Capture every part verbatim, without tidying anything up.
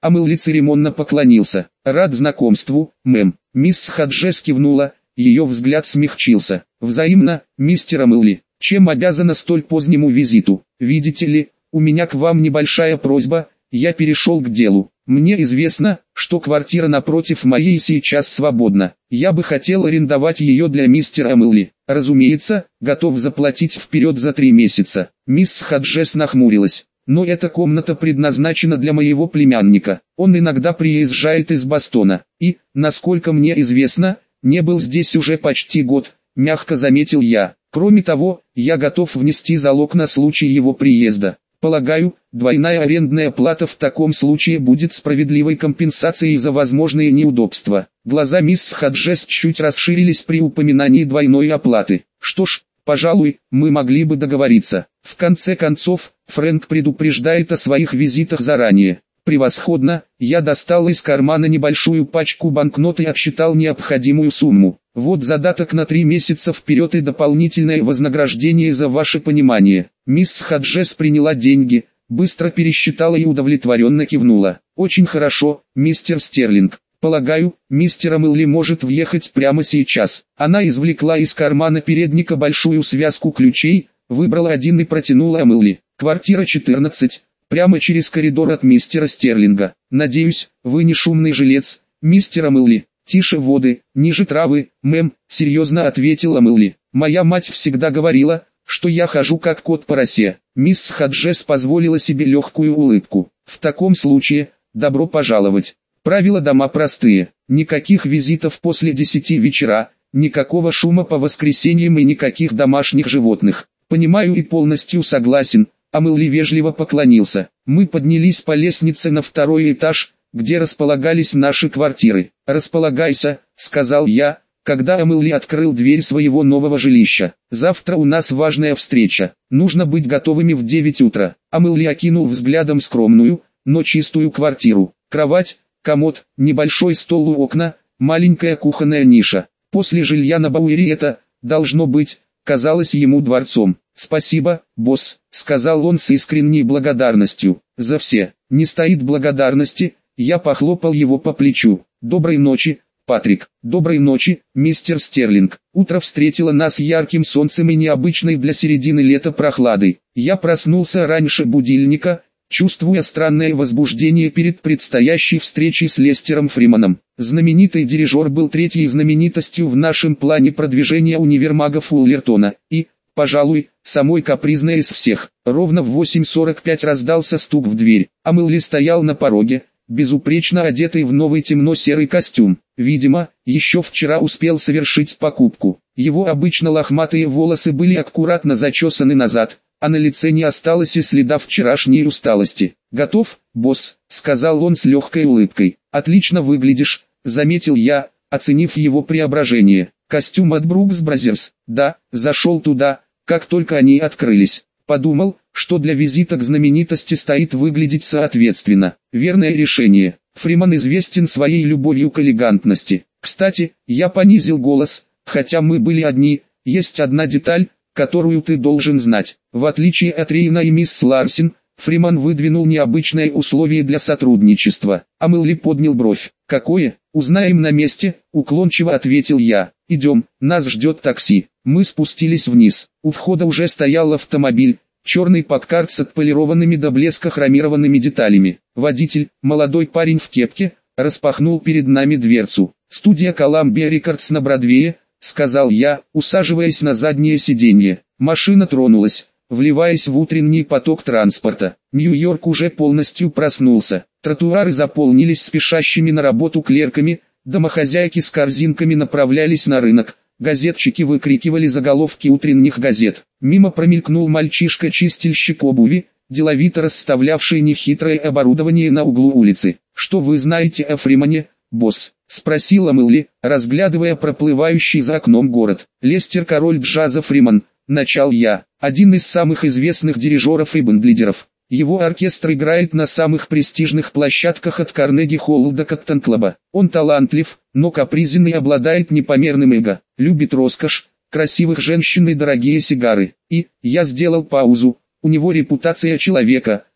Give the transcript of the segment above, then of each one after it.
Амелли церемонно поклонился. «Рад знакомству, мэм». Мисс Хаджес кивнула, ее взгляд смягчился. «Взаимно, мистер Амелли. Чем обязана столь позднему визиту? Видите ли, у меня к вам небольшая просьба». Я перешел к делу. «Мне известно, что квартира напротив моей сейчас свободна. Я бы хотел арендовать ее для мистера Амелли. Разумеется, готов заплатить вперед за три месяца». Мисс Хаджес нахмурилась. «Но эта комната предназначена для моего племянника. Он иногда приезжает из Бостона. И, насколько мне известно, не был здесь уже почти год», — мягко заметил я. «Кроме того, я готов внести залог на случай его приезда. Полагаю, двойная арендная плата в таком случае будет справедливой компенсацией за возможные неудобства». Глаза мисс Хаджес чуть расширились при упоминании двойной оплаты. «Что ж, пожалуй, мы могли бы договориться. В конце концов, Фрэнк предупреждает о своих визитах заранее». «Превосходно!» Я достал из кармана небольшую пачку банкнот и отсчитал необходимую сумму. «Вот задаток на три месяца вперед и дополнительное вознаграждение за ваше понимание». Мисс Хаджес приняла деньги, быстро пересчитала и удовлетворенно кивнула. «Очень хорошо, мистер Стерлинг. Полагаю, мистер Амелли может въехать прямо сейчас». Она извлекла из кармана передника большую связку ключей, выбрала один и протянула Амелли. «Квартира четырнадцать. Прямо через коридор от мистера Стерлинга. Надеюсь, вы не шумный жилец, мистер Амелли». «Тише воды, ниже травы, мэм», — серьезно ответила Амелли. «Моя мать всегда говорила, что я хожу как кот по росе». Мисс Хаджес позволила себе легкую улыбку. «В таком случае, добро пожаловать. Правила дома простые. Никаких визитов после десяти вечера, никакого шума по воскресеньям и никаких домашних животных». «Понимаю и полностью согласен». Амелли вежливо поклонился. Мы поднялись по лестнице на второй этаж, где располагались наши квартиры. «Располагайся», — сказал я, когда Амелли открыл дверь своего нового жилища. «Завтра у нас важная встреча. Нужно быть готовыми в девять утра». Амелли окинул взглядом скромную, но чистую квартиру. Кровать, комод, небольшой стол у окна, маленькая кухонная ниша. После жилья на Бауэре это, должно быть, казалось ему дворцом. «Спасибо, босс», — сказал он с искренней благодарностью. «За все. Не стоит благодарности». Я похлопал его по плечу. «Доброй ночи, Патрик». «Доброй ночи, мистер Стерлинг». Утро встретило нас ярким солнцем и необычной для середины лета прохладой. Я проснулся раньше будильника, чувствуя странное возбуждение перед предстоящей встречей с Лестером Фриманом. Знаменитый дирижер был третьей знаменитостью в нашем плане продвижения универмага Фуллертона. И, пожалуй, самой капризной из всех. Ровно в восемь сорок пять раздался стук в дверь. Амелли стоял на пороге, безупречно одетый в новый темно-серый костюм. Видимо, еще вчера успел совершить покупку. Его обычно лохматые волосы были аккуратно зачесаны назад, а на лице не осталось и следа вчерашней усталости. «Готов, босс», — сказал он с легкой улыбкой. «Отлично выглядишь», — заметил я, оценив его преображение. «Костюм от Брукс Бразерс». «Да», зашел туда, как только они открылись. Подумал, что для визита к знаменитости стоит выглядеть соответственно. Верное решение. Фриман известен своей любовью к элегантности. Кстати, я понизил голос, хотя мы были одни, есть одна деталь, которую ты должен знать. В отличие от Рейна и мисс Ларсен, Фриман выдвинул необычное условие для сотрудничества. Амелли поднял бровь. «Какое? Узнаем на месте», — уклончиво ответил я. «Идем, нас ждет такси». Мы спустились вниз. У входа уже стоял автомобиль, черный Паккард с отполированными до блеска хромированными деталями. Водитель, молодой парень в кепке, распахнул перед нами дверцу. «Студия Columbia Records на Бродвее», — сказал я, усаживаясь на заднее сиденье. Машина тронулась, вливаясь в утренний поток транспорта. Нью-Йорк уже полностью проснулся. Тротуары заполнились спешащими на работу клерками, домохозяйки с корзинками направлялись на рынок. Газетчики выкрикивали заголовки утренних газет. Мимо промелькнул мальчишка-чистильщик обуви, деловито расставлявший нехитрое оборудование на углу улицы. «Что вы знаете о Фримане, босс?» — спросила Амелли, разглядывая проплывающий за окном город. «Лестер король джаза Фриман», — начал я, — один из самых известных дирижеров и бендлидеров. Его оркестр играет на самых престижных площадках от Карнеги-Холла до Коттон-Клаба. Он талантлив, но капризен и обладает непомерным эго, любит роскошь, красивых женщин и дорогие сигары. И, я сделал паузу, у него репутация человека,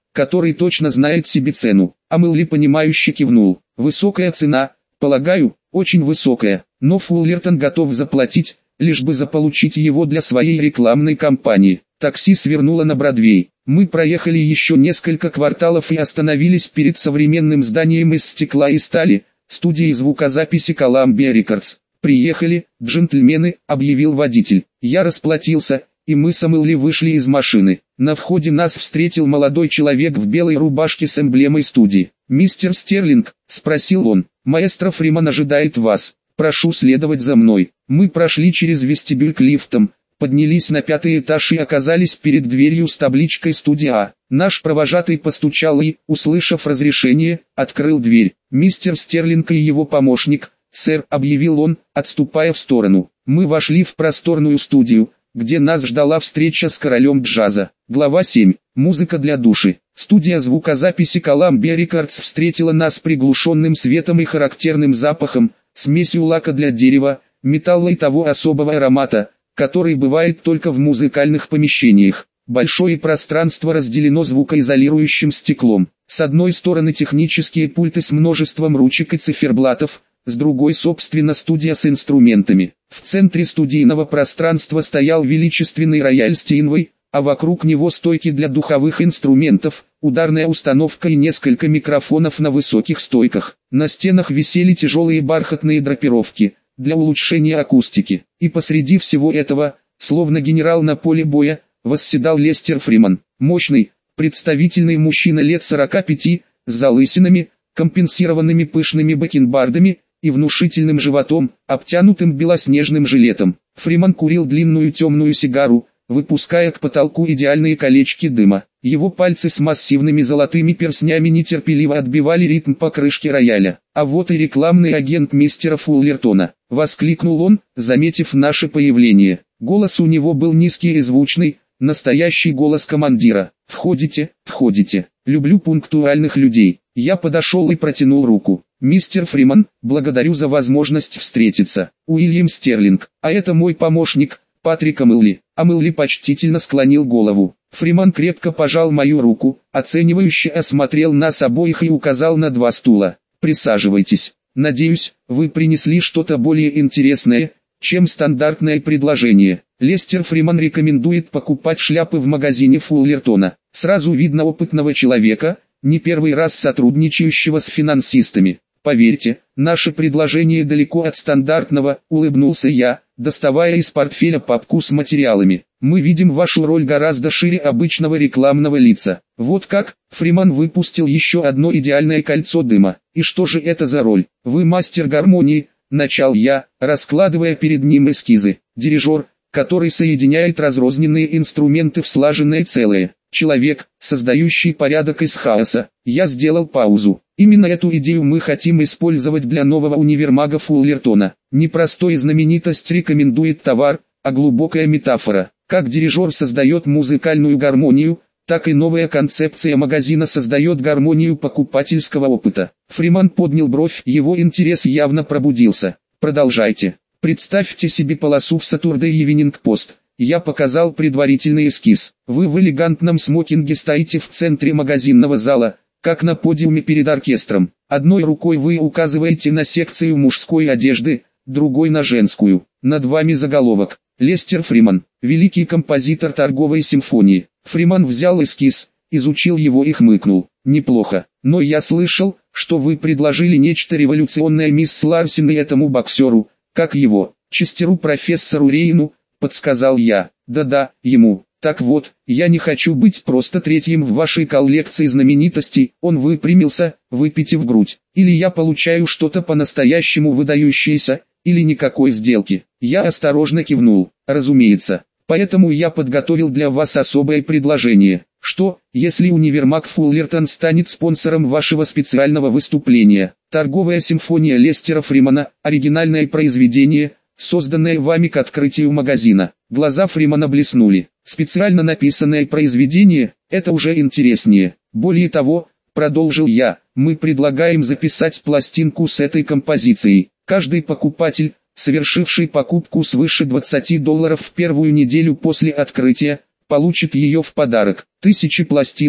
который точно знает себе цену. А Мэлли понимающе кивнул. Высокая цена, полагаю, очень высокая, но Фуллертон готов заплатить, лишь бы заполучить его для своей рекламной кампании. Такси свернуло на Бродвей. Мы проехали еще несколько кварталов и остановились перед современным зданием из стекла и стали, студией звукозаписи Columbia Records. «Приехали, джентльмены», — объявил водитель. Я расплатился, и мы с Мэлли вышли из машины. На входе нас встретил молодой человек в белой рубашке с эмблемой студии. «Мистер Стерлинг», — спросил он, — «маэстро Фриман ожидает вас. Прошу следовать за мной». Мы прошли через вестибюль к лифтам, поднялись на пятый этаж и оказались перед дверью с табличкой «Студия А». Наш провожатый постучал и, услышав разрешение, открыл дверь. «Мистер Стерлинг и его помощник, сэр», — объявил он, отступая в сторону. Мы вошли в просторную студию, где нас ждала встреча с королем джаза. Глава семь. Музыка для души. Студия звукозаписи Columbia Records встретила нас приглушенным светом и характерным запахом, смесью лака для дерева, металла и того особого аромата, который бывает только в музыкальных помещениях. Большое пространство разделено звукоизолирующим стеклом. С одной стороны технические пульты с множеством ручек и циферблатов, с другой собственно студия с инструментами. В центре студийного пространства стоял величественный рояль Стейнвей, а вокруг него стойки для духовых инструментов, ударная установка и несколько микрофонов на высоких стойках. На стенах висели тяжелые бархатные драпировки, для улучшения акустики. И посреди всего этого, словно генерал на поле боя, восседал Лестер Фриман. Мощный, представительный мужчина лет сорока пяти, с залысинами, компенсированными пышными бакенбардами, и внушительным животом, обтянутым белоснежным жилетом. Фриман курил длинную темную сигару, выпуская к потолку идеальные колечки дыма. Его пальцы с массивными золотыми перстнями нетерпеливо отбивали ритм по крышке рояля. «А вот и рекламный агент мистера Фуллертона», — воскликнул он, заметив наше появление. Голос у него был низкий и звучный, настоящий голос командира. «Входите, входите. Люблю пунктуальных людей». Я подошел и протянул руку. «Мистер Фриман, благодарю за возможность встретиться. Уильям Стерлинг, а это мой помощник, Патрик Мэлли». А Мэлли почтительно склонил голову. Фриман крепко пожал мою руку, оценивающе осмотрел нас обоих и указал на два стула. «Присаживайтесь. Надеюсь, вы принесли что-то более интересное, чем стандартное предложение». Лестер Фриман рекомендует покупать шляпы в магазине Фуллертона. Сразу видно опытного человека, не первый раз сотрудничающего с финансистами. «Поверьте, наше предложение далеко от стандартного», — улыбнулся я, доставая из портфеля папку с материалами. «Мы видим вашу роль гораздо шире обычного рекламного лица». «Вот как?» — Фриман выпустил еще одно идеальное кольцо дыма. «И что же это за роль?» «Вы мастер гармонии», — начал я, раскладывая перед ним эскизы. «Дирижер, который соединяет разрозненные инструменты в слаженное целое. Человек, создающий порядок из хаоса». Я сделал паузу. «Именно эту идею мы хотим использовать для нового универмага Фуллертона. Не простой знаменитость рекомендует товар, а глубокая метафора. Как дирижер создает музыкальную гармонию, так и новая концепция магазина создает гармонию покупательского опыта». Фриман поднял бровь, его интерес явно пробудился. «Продолжайте. Представьте себе полосу в Saturday Evening Post». Я показал предварительный эскиз. Вы в элегантном смокинге стоите в центре магазинного зала, как на подиуме перед оркестром. Одной рукой вы указываете на секцию мужской одежды, другой на женскую. Над вами заголовок: «Лестер Фриман, великий композитор торговой симфонии». Фриман взял эскиз, изучил его и хмыкнул. «Неплохо, но я слышал, что вы предложили нечто революционное мисс Ларсен и этому боксеру, как его, Честеру профессору Рейну», — подсказал я. «Да-да, ему. Так вот, я не хочу быть просто третьим в вашей коллекции знаменитостей». Он выпрямился, выпитив грудь. «Или я получаю что-то по-настоящему выдающееся, или никакой сделки». Я осторожно кивнул. «Разумеется. Поэтому я подготовил для вас особое предложение. Что, если универмаг Фуллертон станет спонсором вашего специального выступления? Торговая симфония Лестера Фримана, оригинальное произведение, созданное вами к открытию магазина». Глаза Фримана блеснули. «Специально написанное произведение, это уже интереснее. Более того, продолжил я, мы предлагаем записать пластинку с этой композицией. Каждый покупатель, совершивший покупку свыше двадцати долларов в первую неделю после открытия, получит ее в подарок. Тысячи пластинок,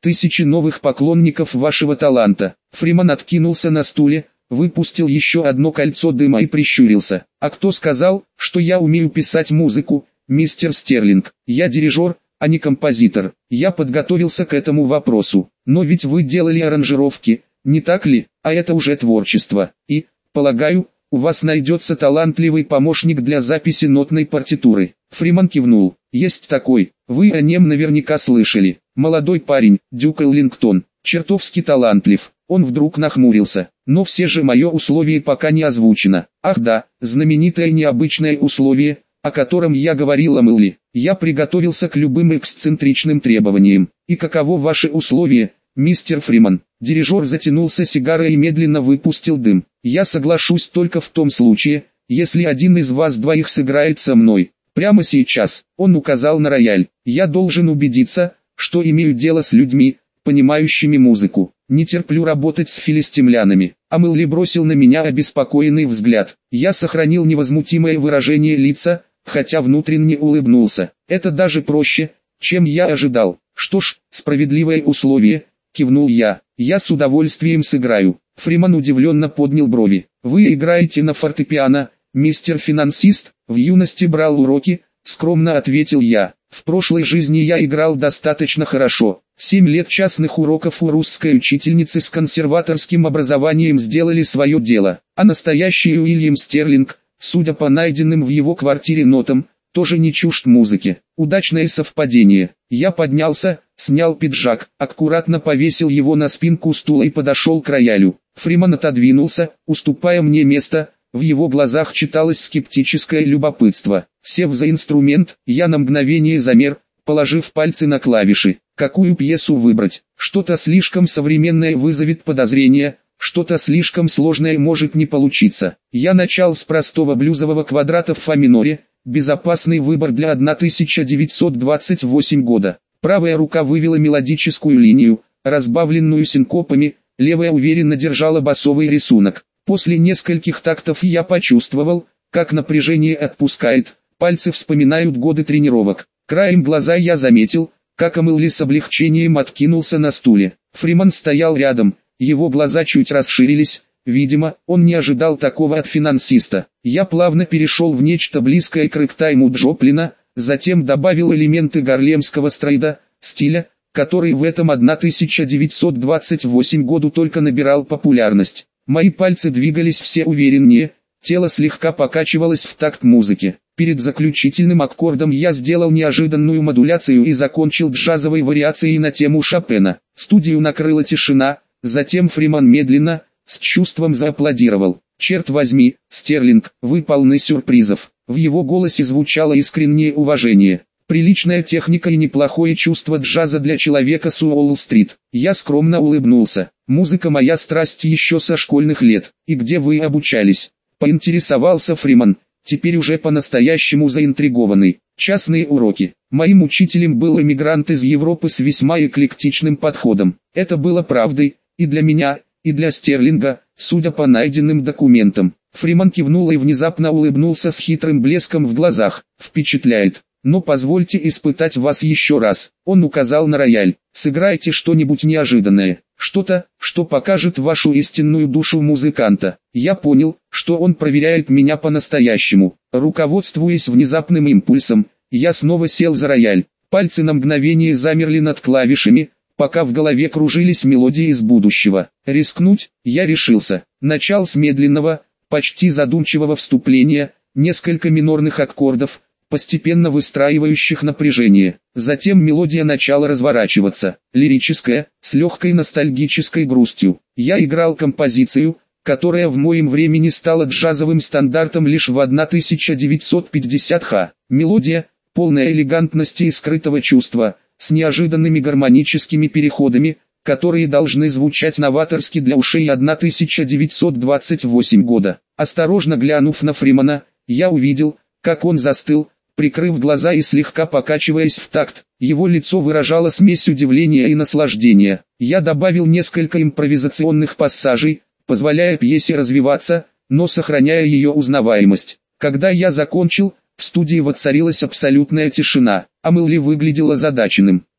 тысячи новых поклонников вашего таланта. Фриман откинулся на стуле, выпустил еще одно кольцо дыма и прищурился. А кто сказал, что я умею писать музыку, мистер Стерлинг? Я дирижер, а не композитор. Я подготовился к этому вопросу. Но ведь вы делали аранжировки, не так ли? А это уже творчество. И, полагаю, у вас найдется талантливый помощник для записи нотной партитуры. Фриман кивнул. Есть такой. Вы о нем наверняка слышали. Молодой парень, Дюк Эллингтон. Чертовски талантлив. Он вдруг нахмурился. Но все же мое условие пока не озвучено. Ах да, знаменитое необычное условие, о котором я говорил о Мэлли. Я приготовился к любым эксцентричным требованиям. И каково ваше условие, мистер Фриман? Дирижер затянулся сигарой и медленно выпустил дым. Я соглашусь только в том случае, если один из вас двоих сыграет со мной. Прямо сейчас, он указал на рояль. Я должен убедиться, что имею дело с людьми, понимающими музыку. Не терплю работать с филистимлянами. А Мэлли бросил на меня обеспокоенный взгляд. Я сохранил невозмутимое выражение лица, хотя внутренне улыбнулся. Это даже проще, чем я ожидал. Что ж, справедливое условие, кивнул я. Я с удовольствием сыграю. Фриман удивленно поднял брови. Вы играете на фортепиано, мистер финансист? В юности брал уроки, скромно ответил я. В прошлой жизни я играл достаточно хорошо. Семь лет частных уроков у русской учительницы с консерваторским образованием сделали свое дело. А настоящий Уильям Стерлинг, судя по найденным в его квартире нотам, тоже не чужд музыки. Удачное совпадение. Я поднялся, снял пиджак, аккуратно повесил его на спинку стула и подошел к роялю. Фриман отодвинулся, уступая мне место. В его глазах читалось скептическое любопытство. Сев за инструмент, я на мгновение замер, положив пальцы на клавиши. Какую пьесу выбрать? Что-то слишком современное вызовет подозрения, что-то слишком сложное может не получиться. Я начал с простого блюзового квадрата в фа миноре, безопасный выбор для тысяча девятьсот двадцать восьмого года. Правая рука вывела мелодическую линию, разбавленную синкопами, левая уверенно держала басовый рисунок. После нескольких тактов я почувствовал, как напряжение отпускает, пальцы вспоминают годы тренировок. Краем глаза я заметил, как Мэлли с облегчением откинулся на стуле. Фриман стоял рядом, его глаза чуть расширились, видимо, он не ожидал такого от финансиста. Я плавно перешел в нечто близкое к рэктайму Джоплина, затем добавил элементы гарлемского стрейда, стиля, который в этом тысяча девятьсот двадцать восьмом году только набирал популярность. Мои пальцы двигались все увереннее, тело слегка покачивалось в такт музыки. Перед заключительным аккордом я сделал неожиданную модуляцию и закончил джазовой вариацией на тему Шопена. Студию накрыла тишина, затем Фриман медленно, с чувством зааплодировал. «Черт возьми, Стерлинг, вы полны сюрпризов». В его голосе звучало искреннее уважение. Приличная техника и неплохое чувство джаза для человека с Уолл-стрит. Я скромно улыбнулся. Музыка моя страсть еще со школьных лет. И где вы обучались? Поинтересовался Фриман, теперь уже по-настоящему заинтригованный. Частные уроки. Моим учителем был эмигрант из Европы с весьма эклектичным подходом. Это было правдой, и для меня, и для Стерлинга, судя по найденным документам. Фриман кивнул и внезапно улыбнулся с хитрым блеском в глазах. Впечатляет. Но позвольте испытать вас еще раз. Он указал на рояль. Сыграйте что-нибудь неожиданное. Что-то, что покажет вашу истинную душу музыканта. Я понял, что он проверяет меня по-настоящему. Руководствуясь внезапным импульсом, я снова сел за рояль. Пальцы на мгновение замерли над клавишами, пока в голове кружились мелодии из будущего. Рискнуть, я решился. Начал с медленного, почти задумчивого вступления, несколько минорных аккордов, постепенно выстраивающих напряжение. Затем мелодия начала разворачиваться, лирическая, с легкой ностальгической грустью. Я играл композицию, которая в моем времени стала джазовым стандартом лишь в тысяча девятьсот пятидесятом. Мелодия, полная элегантности и скрытого чувства, с неожиданными гармоническими переходами, которые должны звучать новаторски для ушей тысяча девятьсот двадцать восьмого года. Осторожно глянув на Фримана, я увидел, как он застыл, прикрыв глаза и слегка покачиваясь в такт. Его лицо выражало смесь удивления и наслаждения. Я добавил несколько импровизационных пассажей, позволяя пьесе развиваться, но сохраняя ее узнаваемость. Когда я закончил, в студии воцарилась абсолютная тишина, а Мэлли выглядел озадаченным.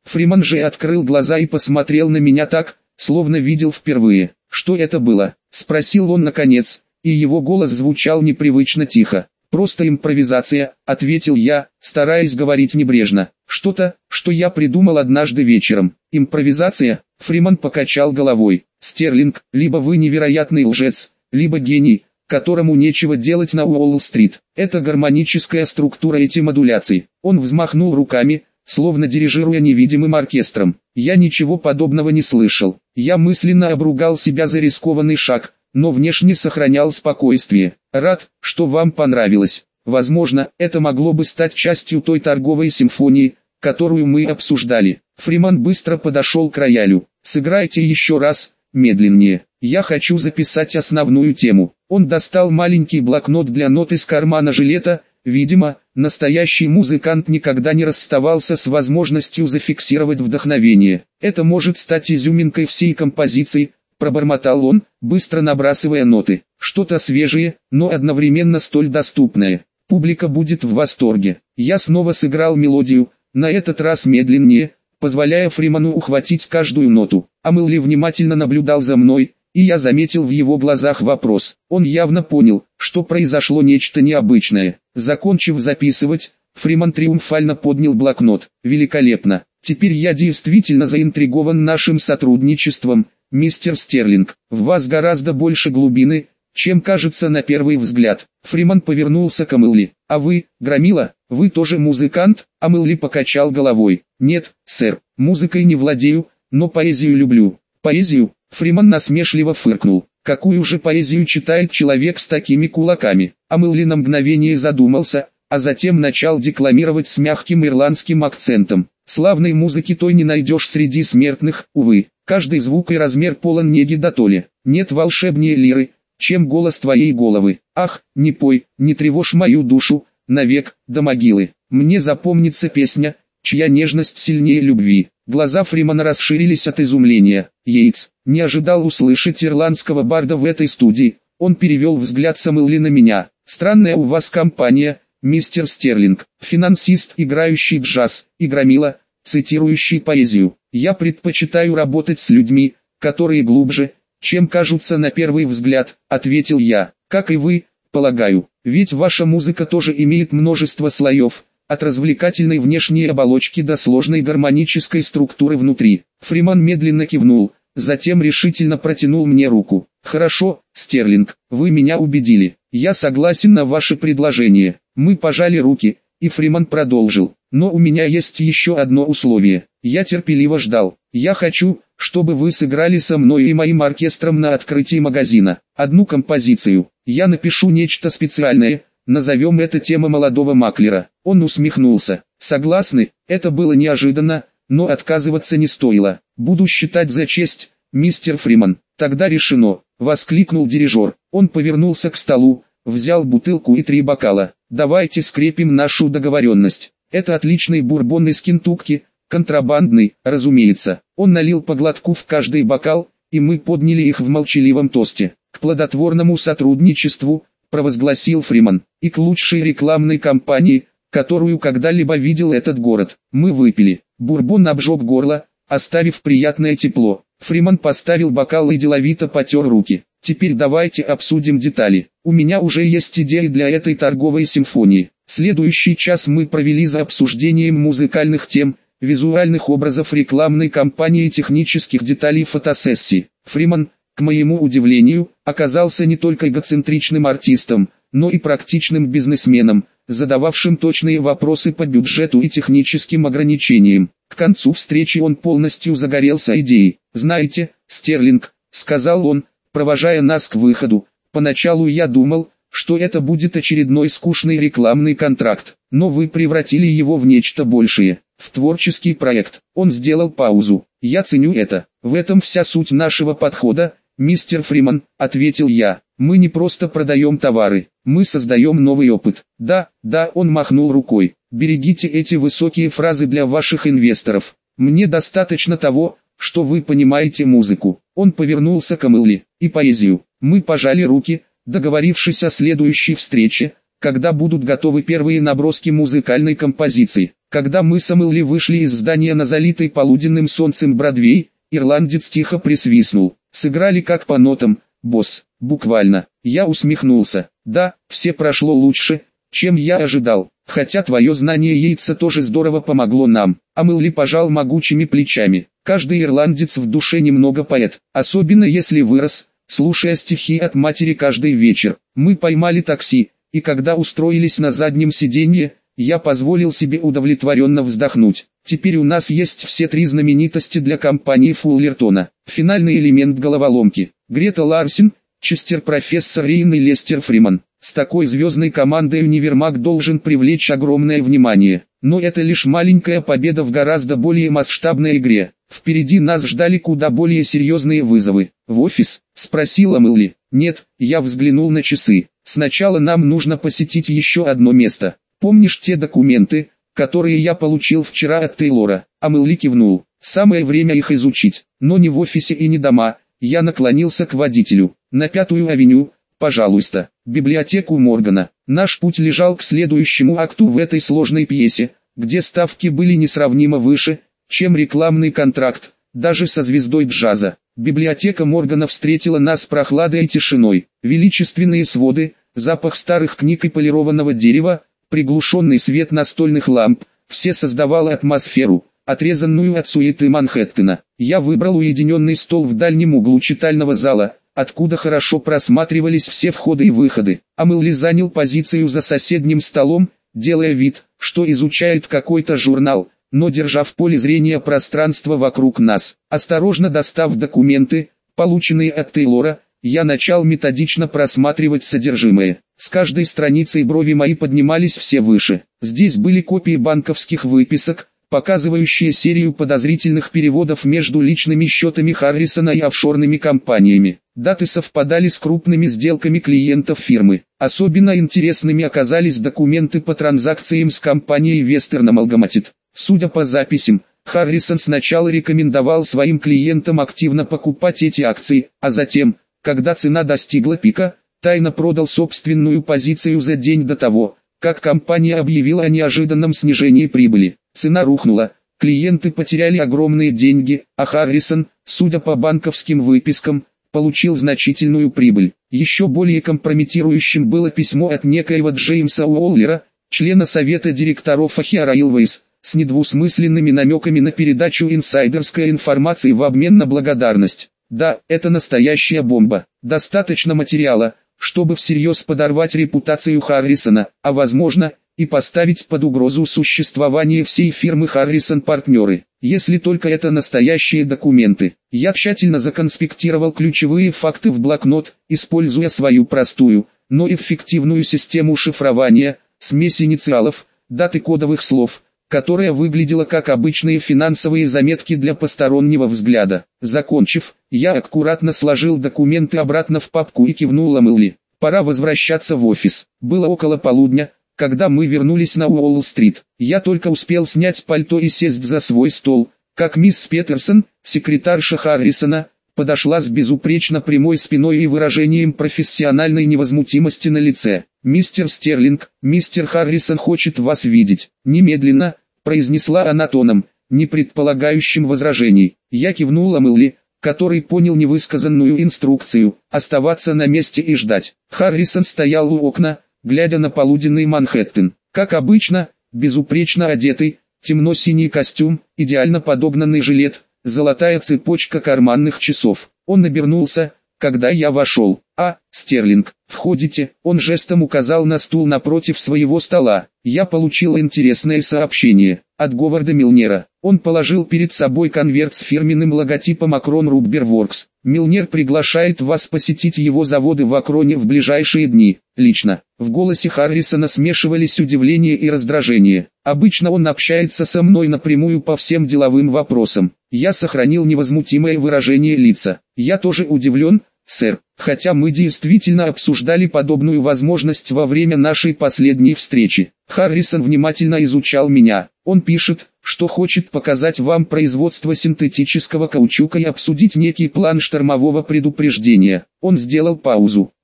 Фриман же открыл глаза и посмотрел на меня так, словно видел впервые. «Что это было?» – спросил он наконец, и его голос звучал непривычно тихо. «Просто импровизация», – ответил я, стараясь говорить небрежно. «Что-то, что я придумал однажды вечером». «Импровизация?» – Фриман покачал головой. «Стерлинг, либо вы невероятный лжец, либо гений, которому нечего делать на Уолл-стрит. Это гармоническая структура эти модуляции». Он взмахнул руками, словно дирижируя невидимым оркестром. Я ничего подобного не слышал. Я мысленно обругал себя за рискованный шаг, но внешне сохранял спокойствие. «Рад, что вам понравилось. Возможно, это могло бы стать частью той торговой симфонии, которую мы обсуждали». Фриман быстро подошел к роялю. «Сыграйте еще раз, медленнее. Я хочу записать основную тему». Он достал маленький блокнот для нот из кармана жилета. Видимо, настоящий музыкант никогда не расставался с возможностью зафиксировать вдохновение. «Это может стать изюминкой всей композиции», — пробормотал он, быстро набрасывая ноты. «Что-то свежее, но одновременно столь доступное. Публика будет в восторге». Я снова сыграл мелодию, на этот раз медленнее, позволяя Фриману ухватить каждую ноту. Амелли внимательно наблюдал за мной, и я заметил в его глазах вопрос. Он явно понял, что произошло нечто необычное. Закончив записывать, Фриман триумфально поднял блокнот. «Великолепно! Теперь я действительно заинтригован нашим сотрудничеством, мистер Стерлинг. В вас гораздо больше глубины, чем кажется на первый взгляд». Фриман повернулся к Амелли. «А вы, Громила, вы тоже музыкант?» Амелли покачал головой. «Нет, сэр, музыкой не владею, но поэзию люблю». «Поэзию?» Фриман насмешливо фыркнул. «Какую же поэзию читает человек с такими кулаками?» Амелли на мгновение задумался, а затем начал декламировать с мягким ирландским акцентом. «Славной музыки той не найдешь среди смертных, увы. Каждый звук и размер полон неги да толи. Нет волшебнее лиры, чем голос твоей головы. Ах, не пой, не тревожь мою душу, навек, до могилы. Мне запомнится песня, чья нежность сильнее любви». Глаза Фримана расширились от изумления. Йейтс не ожидал услышать ирландского барда в этой студии. Он перевел взгляд с Амелли на меня. «Странная у вас компания, мистер Стерлинг. Финансист, играющий джаз, и Громила, цитирующий поэзию. Я предпочитаю работать с людьми, которые глубже, чем кажутся на первый взгляд», — ответил я. «Как и вы, полагаю, ведь ваша музыка тоже имеет множество слоев, от развлекательной внешней оболочки до сложной гармонической структуры внутри». Фриман медленно кивнул, затем решительно протянул мне руку. «Хорошо, Стерлинг, вы меня убедили. Я согласен на ваше предложение». Мы пожали руки, и Фриман продолжил. «Но у меня есть еще одно условие». Я терпеливо ждал. «Я хочу, чтобы вы сыграли со мной и моим оркестром на открытии магазина. Одну композицию. Я напишу нечто специальное. Назовем это «Тема молодого маклера». Он усмехнулся. «Согласны?» Это было неожиданно, но отказываться не стоило. «Буду считать за честь, мистер Фриман». «Тогда решено», — воскликнул дирижер. Он повернулся к столу, взял бутылку и три бокала. «Давайте скрепим нашу договоренность. Это отличный бурбон из Кентукки, контрабандный, разумеется». Он налил по глотку в каждый бокал, и мы подняли их в молчаливом тосте. «К плодотворному сотрудничеству», — провозгласил Фриман, — «и к лучшей рекламной кампании, которую когда-либо видел этот город». Мы выпили. Бурбон обжег горло, оставив приятное тепло. Фриман поставил бокал и деловито потер руки. «Теперь давайте обсудим детали. У меня уже есть идеи для этой торговой симфонии». Следующий час мы провели за обсуждением музыкальных тем, визуальных образов рекламной кампании и технических деталей фотосессии. Фриман, к моему удивлению, оказался не только эгоцентричным артистом, но и практичным бизнесменом, задававшим точные вопросы по бюджету и техническим ограничениям. К концу встречи он полностью загорелся идеей. «Знаете, Стерлинг», — сказал он, провожая нас к выходу, — «поначалу я думал, что это будет очередной скучный рекламный контракт, но вы превратили его в нечто большее, в творческий проект». Он сделал паузу. «Я ценю это. В этом вся суть нашего подхода, мистер Фриман», — ответил я. «Мы не просто продаем товары, мы создаем новый опыт». «Да, да», — он махнул рукой. «Берегите эти высокие фразы для ваших инвесторов. Мне достаточно того, что вы понимаете музыку». Он повернулся к Амелли. «И поэзию». Мы пожали руки, договорившись о следующей встрече, когда будут готовы первые наброски музыкальной композиции. Когда мы с Эмили вышли из здания на залитой полуденным солнцем Бродвей, ирландец тихо присвистнул. Сыграли как по нотам, босс, буквально. Я усмехнулся. Да, все прошло лучше, чем я ожидал. Хотя твое знание яйца тоже здорово помогло нам. Эмили пожал могучими плечами. Каждый ирландец в душе немного поэт, особенно если вырос, слушая стихи от матери каждый вечер. Мы поймали такси, и когда устроились на заднем сиденье, я позволил себе удовлетворенно вздохнуть. Теперь у нас есть все три знаменитости для компании Фуллертона. Финальный элемент головоломки. Грета Ларсен, Честер Профессор Рейн и Лестер Фриман. С такой звездной командой универмаг должен привлечь огромное внимание. Но это лишь маленькая победа в гораздо более масштабной игре. Впереди нас ждали куда более серьезные вызовы. «В офис?» – спросила Эмили. «Нет», я взглянул на часы. «Сначала нам нужно посетить еще одно место. Помнишь те документы, которые я получил вчера от Тейлора?» Эмили кивнул. «Самое время их изучить, но не в офисе и не дома». Я наклонился к водителю. «На Пятую авеню, пожалуйста, библиотеку Моргана». Наш путь лежал к следующему акту в этой сложной пьесе, где ставки были несравнимо выше, чем рекламный контракт, даже со звездой джаза. Библиотека Моргана встретила нас прохладой и тишиной. Величественные своды, запах старых книг и полированного дерева, приглушенный свет настольных ламп, все создавало атмосферу, отрезанную от суеты Манхэттена. Я выбрал уединенный стол в дальнем углу читального зала, откуда хорошо просматривались все входы и выходы. Эмили занял позицию за соседним столом, делая вид, что изучает какой-то журнал, но держа в поле зрения пространство вокруг нас. Осторожно достав документы, полученные от Тейлора, я начал методично просматривать содержимое. С каждой страницей брови мои поднимались все выше. Здесь были копии банковских выписок, показывающие серию подозрительных переводов между личными счетами Харрисона и офшорными компаниями. Даты совпадали с крупными сделками клиентов фирмы. Особенно интересными оказались документы по транзакциям с компанией Western Amalgamated. Судя по записям, Харрисон сначала рекомендовал своим клиентам активно покупать эти акции, а затем, когда цена достигла пика, тайно продал собственную позицию за день до того, как компания объявила о неожиданном снижении прибыли. Цена рухнула, клиенты потеряли огромные деньги, а Харрисон, судя по банковским выпискам, получил значительную прибыль. Еще более компрометирующим было письмо от некоего Джеймса Уоллера, члена совета директоров Ахиа Railways, с недвусмысленными намеками на передачу инсайдерской информации в обмен на благодарность. Да, это настоящая бомба. Достаточно материала, чтобы всерьез подорвать репутацию Харрисона, а возможно, и поставить под угрозу существование всей фирмы Харрисон-партнеры. Если только это настоящие документы. Я тщательно законспектировал ключевые факты в блокнот, используя свою простую, но эффективную систему шифрования, смесь инициалов, дат и кодовых слов, которая выглядела как обычные финансовые заметки для постороннего взгляда. Закончив, я аккуратно сложил документы обратно в папку и кивнул Эмили. Пора возвращаться в офис. Было около полудня, когда мы вернулись на Уолл-стрит. Я только успел снять пальто и сесть за свой стол, как мисс Петерсон, секретарша Харрисона, подошла с безупречно прямой спиной и выражением профессиональной невозмутимости на лице. «Мистер Стерлинг, мистер Харрисон хочет вас видеть. Немедленно», — произнесла она тоном, не предполагающим возражений. Я кивнул Эмили, который понял невысказанную инструкцию, оставаться на месте и ждать. Харрисон стоял у окна, глядя на полуденный Манхэттен. Как обычно, безупречно одетый, темно-синий костюм, идеально подогнанный жилет, золотая цепочка карманных часов. Он обернулся, когда я вошел. «А, Стерлинг, входите?» Он жестом указал на стул напротив своего стола. Я получил интересное сообщение от Говарда Милнера. Он положил перед собой конверт с фирменным логотипом Акрон Rubber Works. «Милнер приглашает вас посетить его заводы в Акроне в ближайшие дни. Лично». В голосе Харрисона смешивались удивление и раздражение. Обычно он общается со мной напрямую по всем деловым вопросам. Я сохранил невозмутимое выражение лица. «Я тоже удивлен, сэр, хотя мы действительно обсуждали подобную возможность во время нашей последней встречи». Харрисон внимательно изучал меня. «Он пишет, что хочет показать вам производство синтетического каучука и обсудить некий план штормового предупреждения». Он сделал паузу.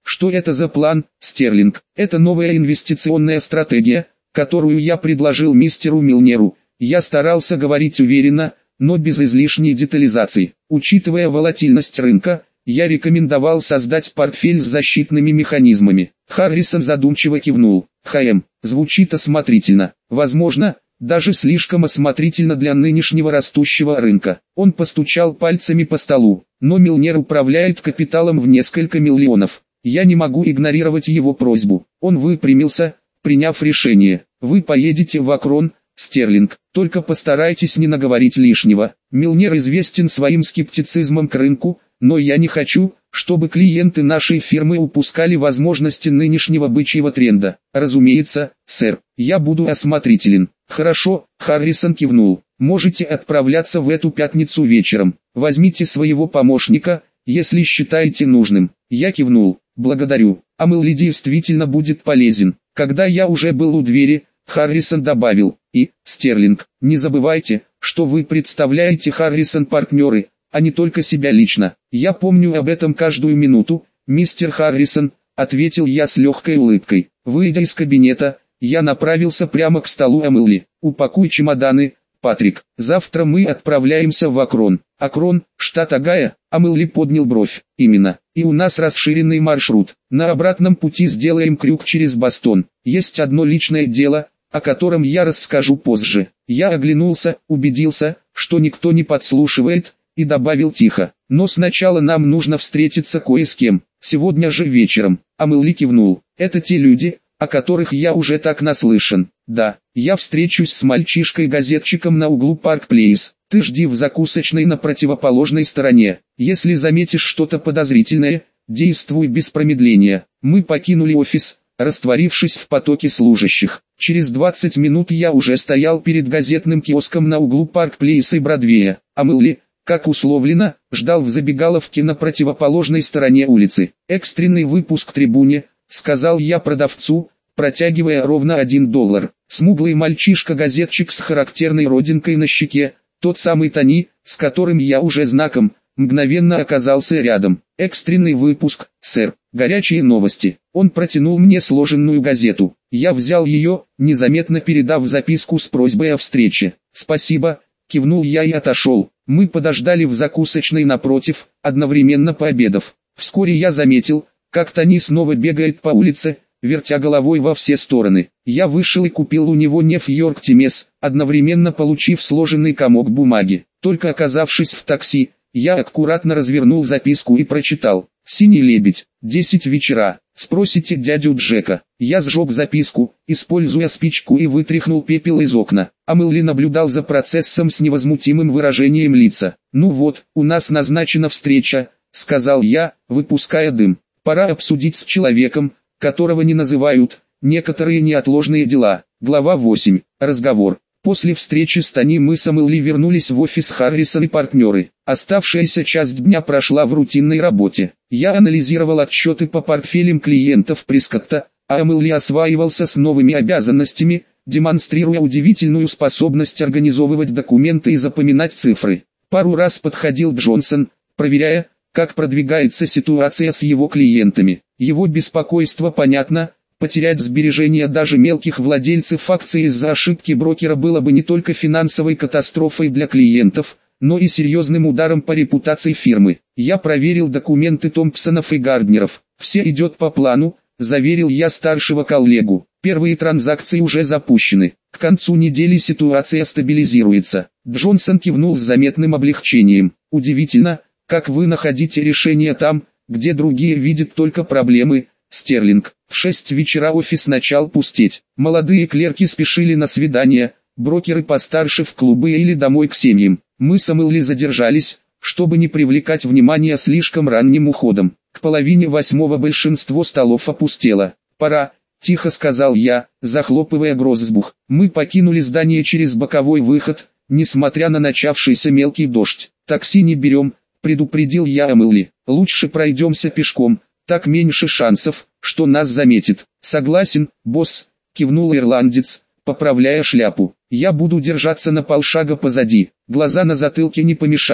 Что это за план, Стерлинг? Это новая инвестиционная стратегия, которую я предложил мистеру Милнеру. Я старался говорить уверенно, но без излишней детализации. Учитывая волатильность рынка, я рекомендовал создать портфель с защитными механизмами. Харрисон задумчиво кивнул. «ХМ, звучит осмотрительно. Возможно, даже слишком осмотрительно для нынешнего растущего рынка». Он постучал пальцами по столу. «Но Милнер управляет капиталом в несколько миллионов. Я не могу игнорировать его просьбу». Он выпрямился, приняв решение. «Вы поедете в Акрон, Стерлинг, только постарайтесь не наговорить лишнего». Милнер известен своим скептицизмом к рынку, но я не хочу, чтобы клиенты нашей фирмы упускали возможности нынешнего бычьего тренда. Разумеется, сэр, я буду осмотрителен. Хорошо, Харрисон кивнул. Можете отправляться в эту пятницу вечером. Возьмите своего помощника, если считаете нужным. Я кивнул. Благодарю. А Мэлли действительно будет полезен. Когда я уже был у двери, Харрисон добавил: и, Стерлинг, не забывайте, что вы представляете Харрисон партнеры, а не только себя лично. Я помню об этом каждую минуту, мистер Харрисон, ответил я с легкой улыбкой. Выйдя из кабинета, я направился прямо к столу Эмили. Упакуй чемоданы, Патрик. Завтра мы отправляемся в Акрон. Акрон, штат Огайо. Эмили поднял бровь. Именно. И у нас расширенный маршрут. На обратном пути сделаем крюк через Бостон. Есть одно личное дело, о котором я расскажу позже. Я оглянулся, убедился, что никто не подслушивает, и добавил тихо: но сначала нам нужно встретиться кое с кем, сегодня же вечером. Эмили кивнул. Это те люди, о которых я уже так наслышан. Да, я встречусь с мальчишкой-газетчиком на углу Парк Плейс. Ты жди в закусочной на противоположной стороне. Если заметишь что-то подозрительное, действуй без промедления. Мы покинули офис, растворившись в потоке служащих. Через двадцать минут я уже стоял перед газетным киоском на углу Парк Плейс и Бродвея. Эмили, как условлено, ждал в забегаловке на противоположной стороне улицы. «Экстренный выпуск Трибуне», — сказал я продавцу, протягивая ровно один доллар. Смуглый мальчишка-газетчик с характерной родинкой на щеке, тот самый Тони, с которым я уже знаком, мгновенно оказался рядом. «Экстренный выпуск, сэр, горячие новости». Он протянул мне сложенную газету. Я взял ее, незаметно передав записку с просьбой о встрече. «Спасибо», — кивнул я и отошел. Мы подождали в закусочной напротив, одновременно пообедав. Вскоре я заметил, как Тони снова бегает по улице, вертя головой во все стороны. Я вышел и купил у него Нью-Йорк Тимес, одновременно получив сложенный комок бумаги. Только оказавшись в такси, я аккуратно развернул записку и прочитал: «Синий лебедь, десять вечера, спросите дядю Джека». Я сжег записку, используя спичку, и вытряхнул пепел из окна. Эмили наблюдал за процессом с невозмутимым выражением лица. «Ну вот, у нас назначена встреча», — сказал я, выпуская дым. «Пора обсудить с человеком, которого не называют, некоторые неотложные дела». Глава восемь. Разговор. После встречи с Тони мы с Эмили вернулись в офис Харрисон и партнеры. Оставшаяся часть дня прошла в рутинной работе. Я анализировал отчеты по портфелям клиентов Прискотта, а Эмили осваивался с новыми обязанностями, демонстрируя удивительную способность организовывать документы и запоминать цифры. Пару раз подходил Джонсон, проверяя, как продвигается ситуация с его клиентами. Его беспокойство понятно. Потерять сбережения даже мелких владельцев акций из-за ошибки брокера было бы не только финансовой катастрофой для клиентов, но и серьезным ударом по репутации фирмы. Я проверил документы Томпсонов и Гарднеров. «Все идет по плану», — заверил я старшего коллегу. «Первые транзакции уже запущены. К концу недели ситуация стабилизируется». Джонсон кивнул с заметным облегчением. «Удивительно, как вы находите решение там, где другие видят только проблемы, Стерлинг». В шесть вечера офис начал пустеть. Молодые клерки спешили на свидания, брокеры постарше в клубы или домой к семьям. Мы с Эмили задержались, чтобы не привлекать внимания слишком ранним уходом. К половине восьмого большинство столов опустело. «Пора», — тихо сказал я, захлопывая грозбух. Мы покинули здание через боковой выход, несмотря на начавшийся мелкий дождь. «Такси не берем», — предупредил я Эмили. «Лучше пройдемся пешком, так меньше шансов, что нас заметит». «Согласен, босс», — кивнул ирландец, поправляя шляпу. «Я буду держаться на полшага позади, глаза на затылке не помешают».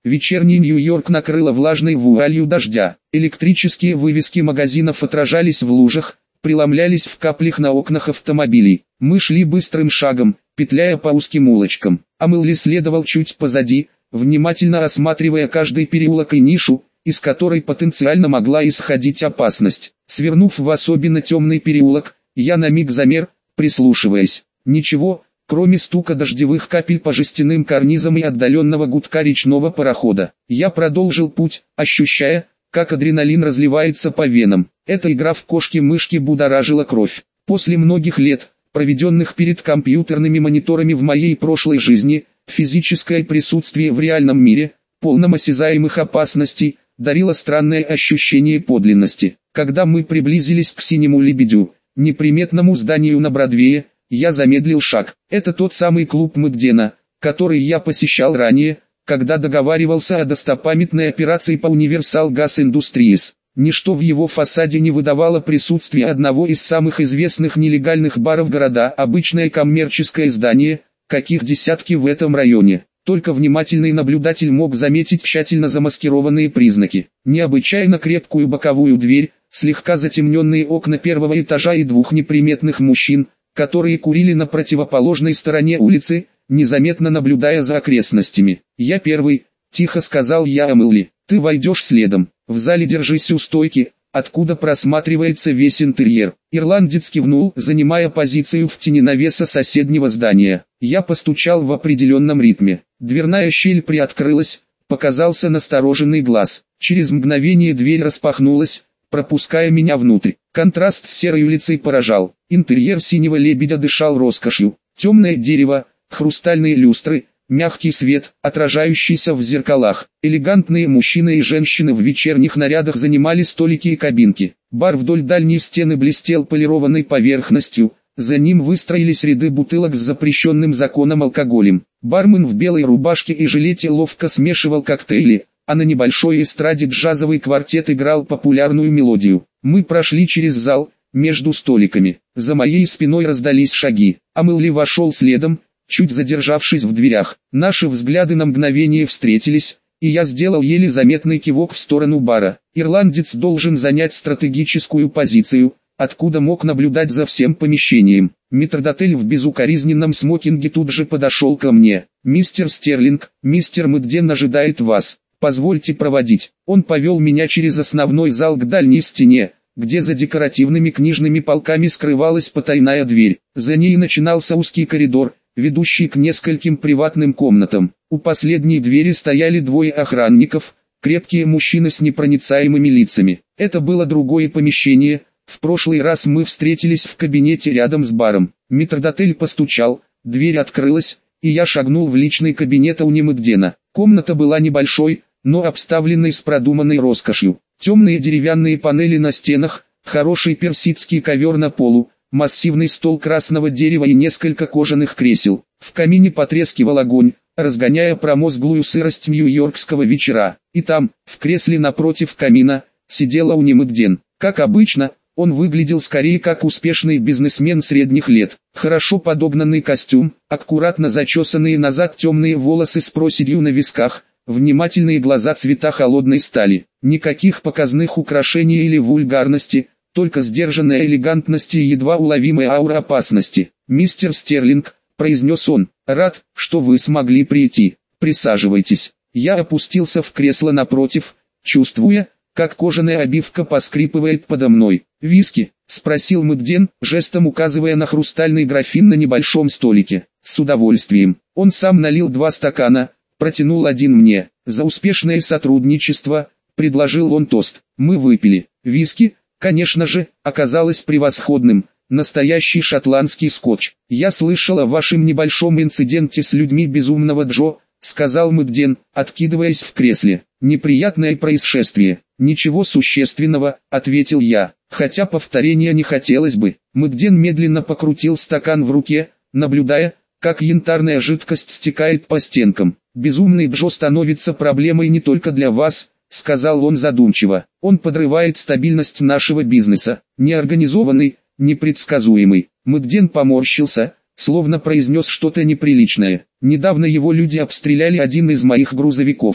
Вечерний Нью-Йорк накрыло влажной вуалью дождя. Электрические вывески магазинов отражались в лужах, преломлялись в каплях на окнах автомобилей. Мы шли быстрым шагом, петляя по узким улочкам. А Мэлли следовал чуть позади, внимательно осматривая каждый переулок и нишу, из которой потенциально могла исходить опасность. Свернув в особенно темный переулок, я на миг замер, прислушиваясь. Ничего, кроме стука дождевых капель по жестяным карнизам и отдаленного гудка речного парохода. Я продолжил путь, ощущая, как адреналин разливается по венам. Эта игра в кошки-мышки будоражила кровь. После многих лет, проведенных перед компьютерными мониторами в моей прошлой жизни, физическое присутствие в реальном мире, полном осязаемых опасностей, дарило странное ощущение подлинности. Когда мы приблизились к «Синему лебедю», неприметному зданию на Бродвее, я замедлил шаг. Это тот самый клуб Мэгдена, который я посещал ранее, когда договаривался о достопамятной операции по Universal Gas Industries. Ничто в его фасаде не выдавало присутствие одного из самых известных нелегальных баров города, обычное коммерческое здание, каких десятки в этом районе. Только внимательный наблюдатель мог заметить тщательно замаскированные признаки. Необычайно крепкую боковую дверь, слегка затемненные окна первого этажа и двух неприметных мужчин, которые курили на противоположной стороне улицы, незаметно наблюдая за окрестностями. «Я первый», — тихо сказал я Эмили. «Ты войдешь следом. В зале держись у стойки, откуда просматривается весь интерьер». Ирландец кивнул, занимая позицию в тени навеса соседнего здания. Я постучал в определенном ритме. Дверная щель приоткрылась, показался настороженный глаз. Через мгновение дверь распахнулась, пропуская меня внутрь. Контраст с серой улицей поражал. Интерьер «Синего лебедя» дышал роскошью. Темное дерево, хрустальные люстры, мягкий свет, отражающийся в зеркалах. Элегантные мужчины и женщины в вечерних нарядах занимали столики и кабинки. Бар вдоль дальней стены блестел полированной поверхностью. За ним выстроились ряды бутылок с запрещенным законом алкоголем. Бармен в белой рубашке и жилете ловко смешивал коктейли, а на небольшой эстраде джазовый квартет играл популярную мелодию. Мы прошли через зал, между столиками. За моей спиной раздались шаги. Амелли вошел следом, чуть задержавшись в дверях. Наши взгляды на мгновение встретились, и я сделал еле заметный кивок в сторону бара. Ирландец должен занять стратегическую позицию, откуда мог наблюдать за всем помещением. Метрдотель в безукоризненном смокинге тут же подошел ко мне. «Мистер Стерлинг, мистер Мэгден ожидает вас. Позвольте проводить». Он повел меня через основной зал к дальней стене, где за декоративными книжными полками скрывалась потайная дверь. За ней начинался узкий коридор, ведущий к нескольким приватным комнатам. У последней двери стояли двое охранников, крепкие мужчины с непроницаемыми лицами. Это было другое помещение. В прошлый раз мы встретились в кабинете рядом с баром. Метрдотель постучал, дверь открылась, и я шагнул в личный кабинет Уни Мэгдена. Комната была небольшой, но обставленной с продуманной роскошью. Темные деревянные панели на стенах, хороший персидский ковер на полу, массивный стол красного дерева и несколько кожаных кресел. В камине потрескивал огонь, разгоняя промозглую сырость нью-йоркского вечера. И там, в кресле напротив камина, сидела Уни Мэгден. Как обычно, он выглядел скорее как успешный бизнесмен средних лет. Хорошо подогнанный костюм, аккуратно зачесанные назад темные волосы с проседью на висках, внимательные глаза цвета холодной стали. Никаких показных украшений или вульгарности, только сдержанная элегантность и едва уловимая аура опасности. «Мистер Стерлинг», — произнес он, — «рад, что вы смогли прийти. Присаживайтесь». Я опустился в кресло напротив, чувствуя, как кожаная обивка поскрипывает подо мной. «Виски?» — спросил Мэгден, жестом указывая на хрустальный графин на небольшом столике. «С удовольствием». Он сам налил два стакана, протянул один мне. «За успешное сотрудничество», — предложил он тост. Мы выпили. Виски, конечно же, оказалось превосходным. Настоящий шотландский скотч. «Я слышал о вашем небольшом инциденте с людьми безумного Джо», — сказал Мэгден, откидываясь в кресле. «Неприятное происшествие». «Ничего существенного», — ответил я, хотя повторения не хотелось бы. Мэгден медленно покрутил стакан в руке, наблюдая, как янтарная жидкость стекает по стенкам. «Безумный Джо становится проблемой не только для вас», — сказал он задумчиво. «Он подрывает стабильность нашего бизнеса. Неорганизованный, непредсказуемый». Мэгден поморщился, словно произнес что-то неприличное. «Недавно его люди обстреляли один из моих грузовиков.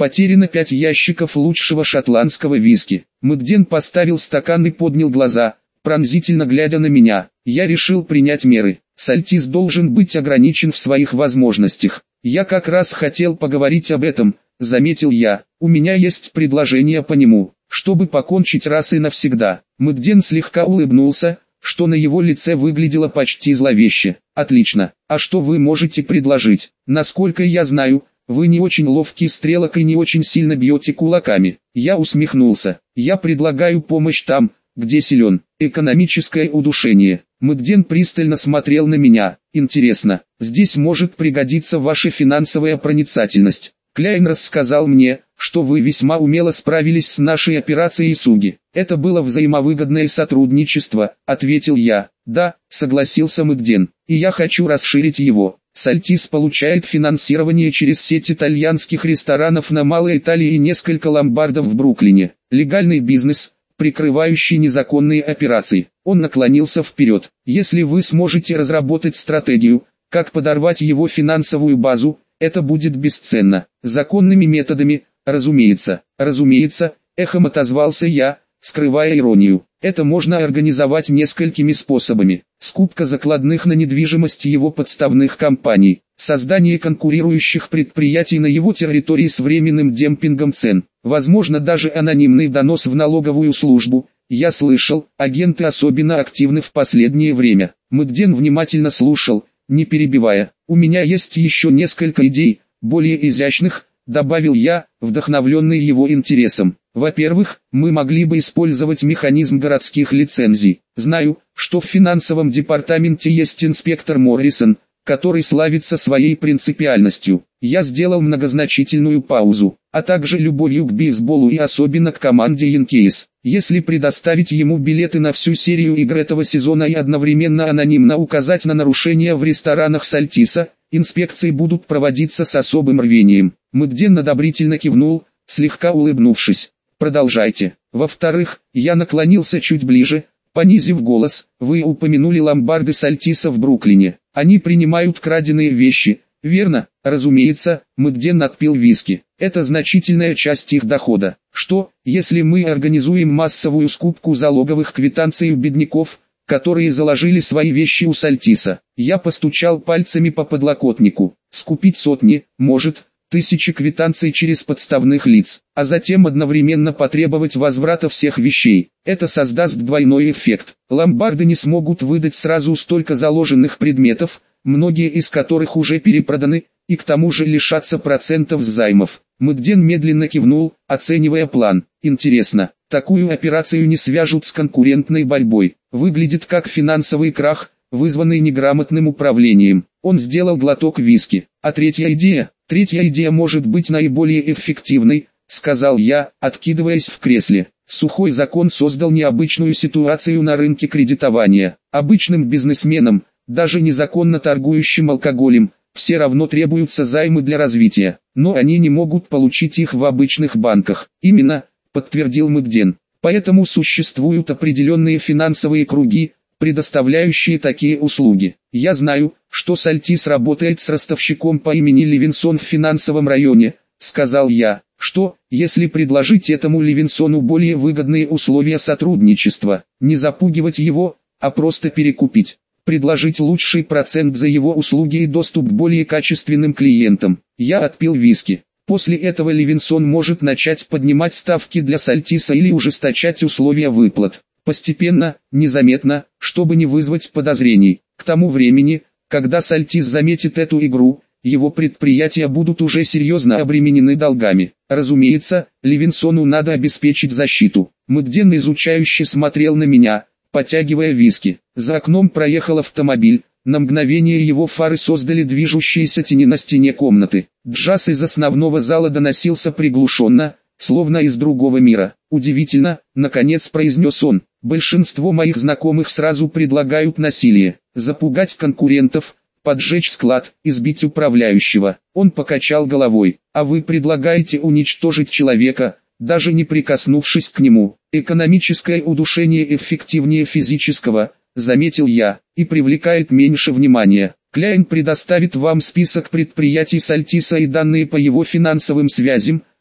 Потеряно пять ящиков лучшего шотландского виски. Мэгден поставил стакан и поднял глаза, пронзительно глядя на меня. Я решил принять меры. Сальтис должен быть ограничен в своих возможностях. Я как раз хотел поговорить об этом, заметил я. У меня есть предложение по нему, чтобы покончить раз и навсегда. Мэгден слегка улыбнулся, что на его лице выглядело почти зловеще. Отлично. А что вы можете предложить? Насколько я знаю, вы не очень ловкий стрелок и не очень сильно бьете кулаками. Я усмехнулся. Я предлагаю помощь там, где силен. Экономическое удушение. Мэгден пристально смотрел на меня. Интересно, здесь может пригодиться ваша финансовая проницательность. Кляйн рассказал мне, что вы весьма умело справились с нашей операцией Суги. Это было взаимовыгодное сотрудничество, ответил я. Да, согласился Мэгден, и я хочу расширить его. Сальтис получает финансирование через сеть итальянских ресторанов на Малой Италии и несколько ломбардов в Бруклине. Легальный бизнес, прикрывающий незаконные операции. Он наклонился вперед. Если вы сможете разработать стратегию, как подорвать его финансовую базу, это будет бесценно. Законными методами, разумеется. Разумеется, эхом отозвался я, скрывая иронию. Это можно организовать несколькими способами. Скупка закладных на недвижимость его подставных компаний, создание конкурирующих предприятий на его территории с временным демпингом цен, возможно даже анонимный донос в налоговую службу. Я слышал, агенты особенно активны в последнее время. Мэгден внимательно слушал, не перебивая. У меня есть еще несколько идей, более изящных, добавил я, вдохновленный его интересом. Во-первых, мы могли бы использовать механизм городских лицензий. Знаю, что в финансовом департаменте есть инспектор Моррисон, который славится своей принципиальностью. Я сделал многозначительную паузу, а также любовью к бейсболу и особенно к команде Янкейс. Если предоставить ему билеты на всю серию игр этого сезона и одновременно анонимно указать на нарушения в ресторанах Сальтиса, инспекции будут проводиться с особым рвением. Мэгден одобрительно кивнул, слегка улыбнувшись. Продолжайте. Во-вторых, я наклонился чуть ближе, понизив голос. Вы упомянули ломбарды Сальтиса в Бруклине. Они принимают краденые вещи, верно? Разумеется, Мэгден отпил виски. Это значительная часть их дохода. Что, если мы организуем массовую скупку залоговых квитанций у бедняков, которые заложили свои вещи у Сальтиса? Я постучал пальцами по подлокотнику. Скупить сотни, может, тысячи квитанций через подставных лиц, а затем одновременно потребовать возврата всех вещей. Это создаст двойной эффект. Ломбарды не смогут выдать сразу столько заложенных предметов, многие из которых уже перепроданы, и к тому же лишатся процентов с займов. Мэгден медленно кивнул, оценивая план. Интересно, такую операцию не свяжут с конкурентной борьбой. Выглядит как финансовый крах, вызванный неграмотным управлением. Он сделал глоток виски. А третья идея? Третья идея может быть наиболее эффективной, сказал я, откидываясь в кресле. Сухой закон создал необычную ситуацию на рынке кредитования. Обычным бизнесменам, даже незаконно торгующим алкоголем, все равно требуются займы для развития, но они не могут получить их в обычных банках. Именно, подтвердил Мэгден. Поэтому существуют определенные финансовые круги, предоставляющие такие услуги. Я знаю, что Сальтис работает с ростовщиком по имени Левинсон в финансовом районе, сказал я. Что, если предложить этому Левинсону более выгодные условия сотрудничества, не запугивать его, а просто перекупить, предложить лучший процент за его услуги и доступ к более качественным клиентам? Я отпил виски. После этого Левинсон может начать поднимать ставки для Сальтиса или ужесточать условия выплат. Постепенно, незаметно, чтобы не вызвать подозрений. К тому времени, когда Сальтис заметит эту игру, его предприятия будут уже серьезно обременены долгами. Разумеется, Левинсону надо обеспечить защиту. Мэгден изучающе смотрел на меня, потягивая виски. За окном проехал автомобиль. На мгновение его фары создали движущиеся тени на стене комнаты. Джаз из основного зала доносился приглушенно, словно из другого мира. Удивительно, наконец произнес он. Большинство моих знакомых сразу предлагают насилие, запугать конкурентов, поджечь склад, избить управляющего. Он покачал головой. А вы предлагаете уничтожить человека, даже не прикоснувшись к нему. Экономическое удушение эффективнее физического, заметил я, и привлекает меньше внимания. Кляйн предоставит вам список предприятий Сальтиса и данные по его финансовым связям,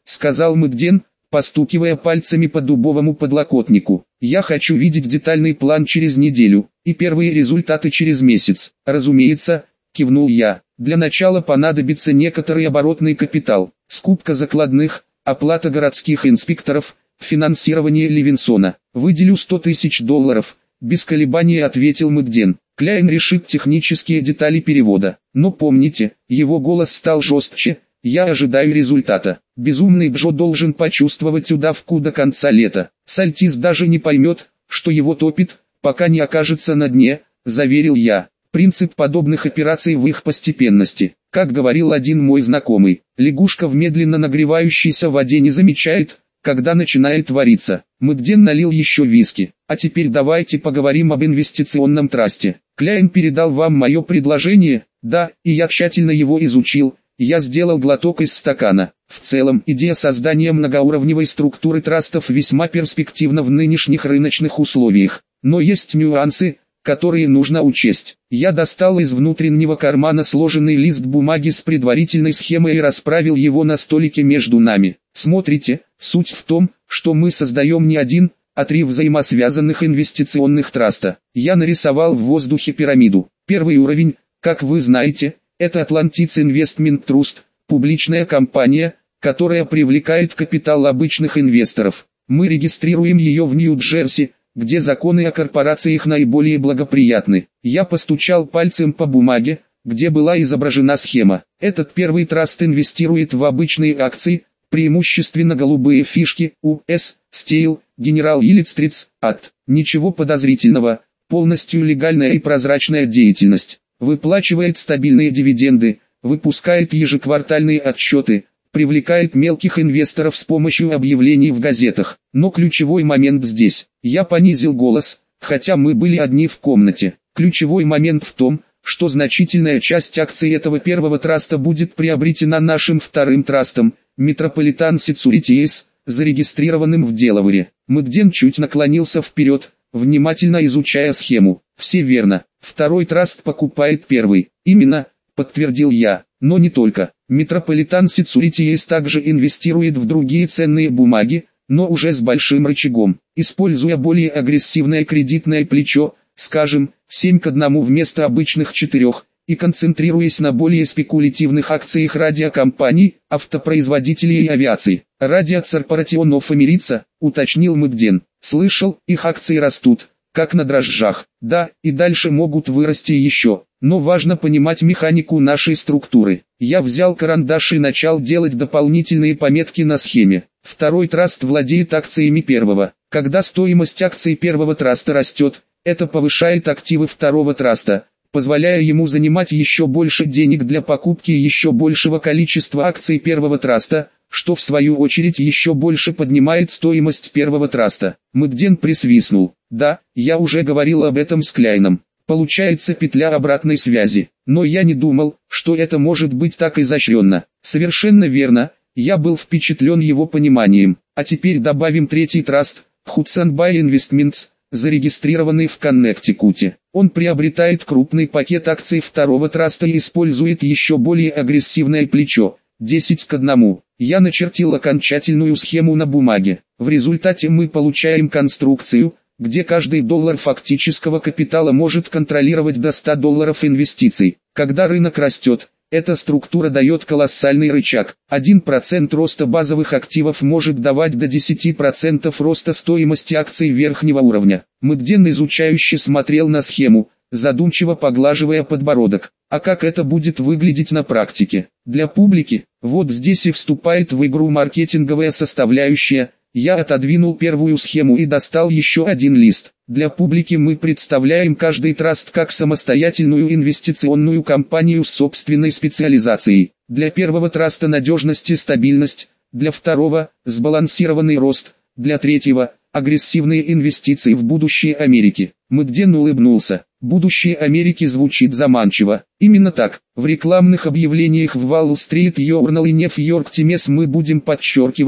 сказал Мэгден, постукивая пальцами по дубовому подлокотнику. «Я хочу видеть детальный план через неделю, и первые результаты через месяц». «Разумеется», — кивнул я. «Для начала понадобится некоторый оборотный капитал, скупка закладных, оплата городских инспекторов, финансирование Левинсона. Выделю сто тысяч долларов», — без колебаний ответил Мэгден. «Кляйн решит технические детали перевода. Но помните», — его голос стал жестче, — «я ожидаю результата. Безумный Джо должен почувствовать удавку до конца лета. Сальтис даже не поймет, что его топит, пока не окажется на дне», — заверил я. «Принцип подобных операций в их постепенности. Как говорил один мой знакомый, лягушка в медленно нагревающейся воде не замечает, когда начинает вариться». Мэгден налил еще виски. «А теперь давайте поговорим об инвестиционном трасте. Кляйн передал вам мое предложение?» «Да, и я тщательно его изучил». Я сделал глоток из стакана. В целом, идея создания многоуровневой структуры трастов весьма перспективна в нынешних рыночных условиях. Но есть нюансы, которые нужно учесть. Я достал из внутреннего кармана сложенный лист бумаги с предварительной схемой и расправил его на столике между нами. Смотрите, суть в том, что мы создаем не один, а три взаимосвязанных инвестиционных траста. Я нарисовал в воздухе пирамиду. Первый уровень, как вы знаете, это Atlantis Investment Trust, публичная компания, которая привлекает капитал обычных инвесторов. Мы регистрируем ее в Нью-Джерси, где законы о корпорациях наиболее благоприятны. Я постучал пальцем по бумаге, где была изображена схема. Этот первый траст инвестирует в обычные акции, преимущественно голубые фишки, ю эс, Steel, General Electric, эй ти. Ничего подозрительного, полностью легальная и прозрачная деятельность. Выплачивает стабильные дивиденды, выпускает ежеквартальные отчеты, привлекает мелких инвесторов с помощью объявлений в газетах. Но ключевой момент здесь. Я понизил голос, хотя мы были одни в комнате. Ключевой момент в том, что значительная часть акций этого первого траста будет приобретена нашим вторым трастом, Metropolitan Securities, зарегистрированным в Делавере. Мэгден чуть наклонился вперед, внимательно изучая схему. «Все верно. Второй траст покупает первый». «Именно», — подтвердил я, — «но не только. Metropolitan Securities также инвестирует в другие ценные бумаги, но уже с большим рычагом, используя более агрессивное кредитное плечо, скажем, семь к одному вместо обычных четырёх, и концентрируясь на более спекулятивных акциях радиокомпаний, автопроизводителей и авиации». «Радио Корпоратион оф Америца», — уточнил Мэгден. «Слышал, их акции растут, как на дрожжах». «Да, и дальше могут вырасти еще, но важно понимать механику нашей структуры». Я взял карандаш и начал делать дополнительные пометки на схеме. Второй траст владеет акциями первого. Когда стоимость акций первого траста растет, это повышает активы второго траста, позволяя ему занимать еще больше денег для покупки еще большего количества акций первого траста, что в свою очередь еще больше поднимает стоимость первого траста. Мэгден присвистнул. «Да, я уже говорил об этом с Кляйном. Получается петля обратной связи. Но я не думал, что это может быть так изощренно». «Совершенно верно, я был впечатлен его пониманием. А теперь добавим третий траст, Hudson Bay Investments, зарегистрированный в Коннектикуте. Он приобретает крупный пакет акций второго траста и использует еще более агрессивное плечо, десять к одному. Я начертил окончательную схему на бумаге. В результате мы получаем конструкцию, где каждый доллар фактического капитала может контролировать до ста долларов инвестиций. Когда рынок растет, эта структура дает колоссальный рычаг. один процент роста базовых активов может давать до десяти процентов роста стоимости акций верхнего уровня. Мэгден изучающе смотрел на схему, задумчиво поглаживая подбородок. А как это будет выглядеть на практике? Для публики, вот здесь и вступает в игру маркетинговая составляющая. Я отодвинул первую схему и достал еще один лист. Для публики мы представляем каждый траст как самостоятельную инвестиционную компанию с собственной специализацией. Для первого траста надежность и стабильность, для второго – сбалансированный рост, для третьего – агрессивные инвестиции в будущее Америки. Мэгден улыбнулся. Будущее Америки звучит заманчиво. Именно так, в рекламных объявлениях в Wall Street Journal и New York Times мы будем подчеркивать,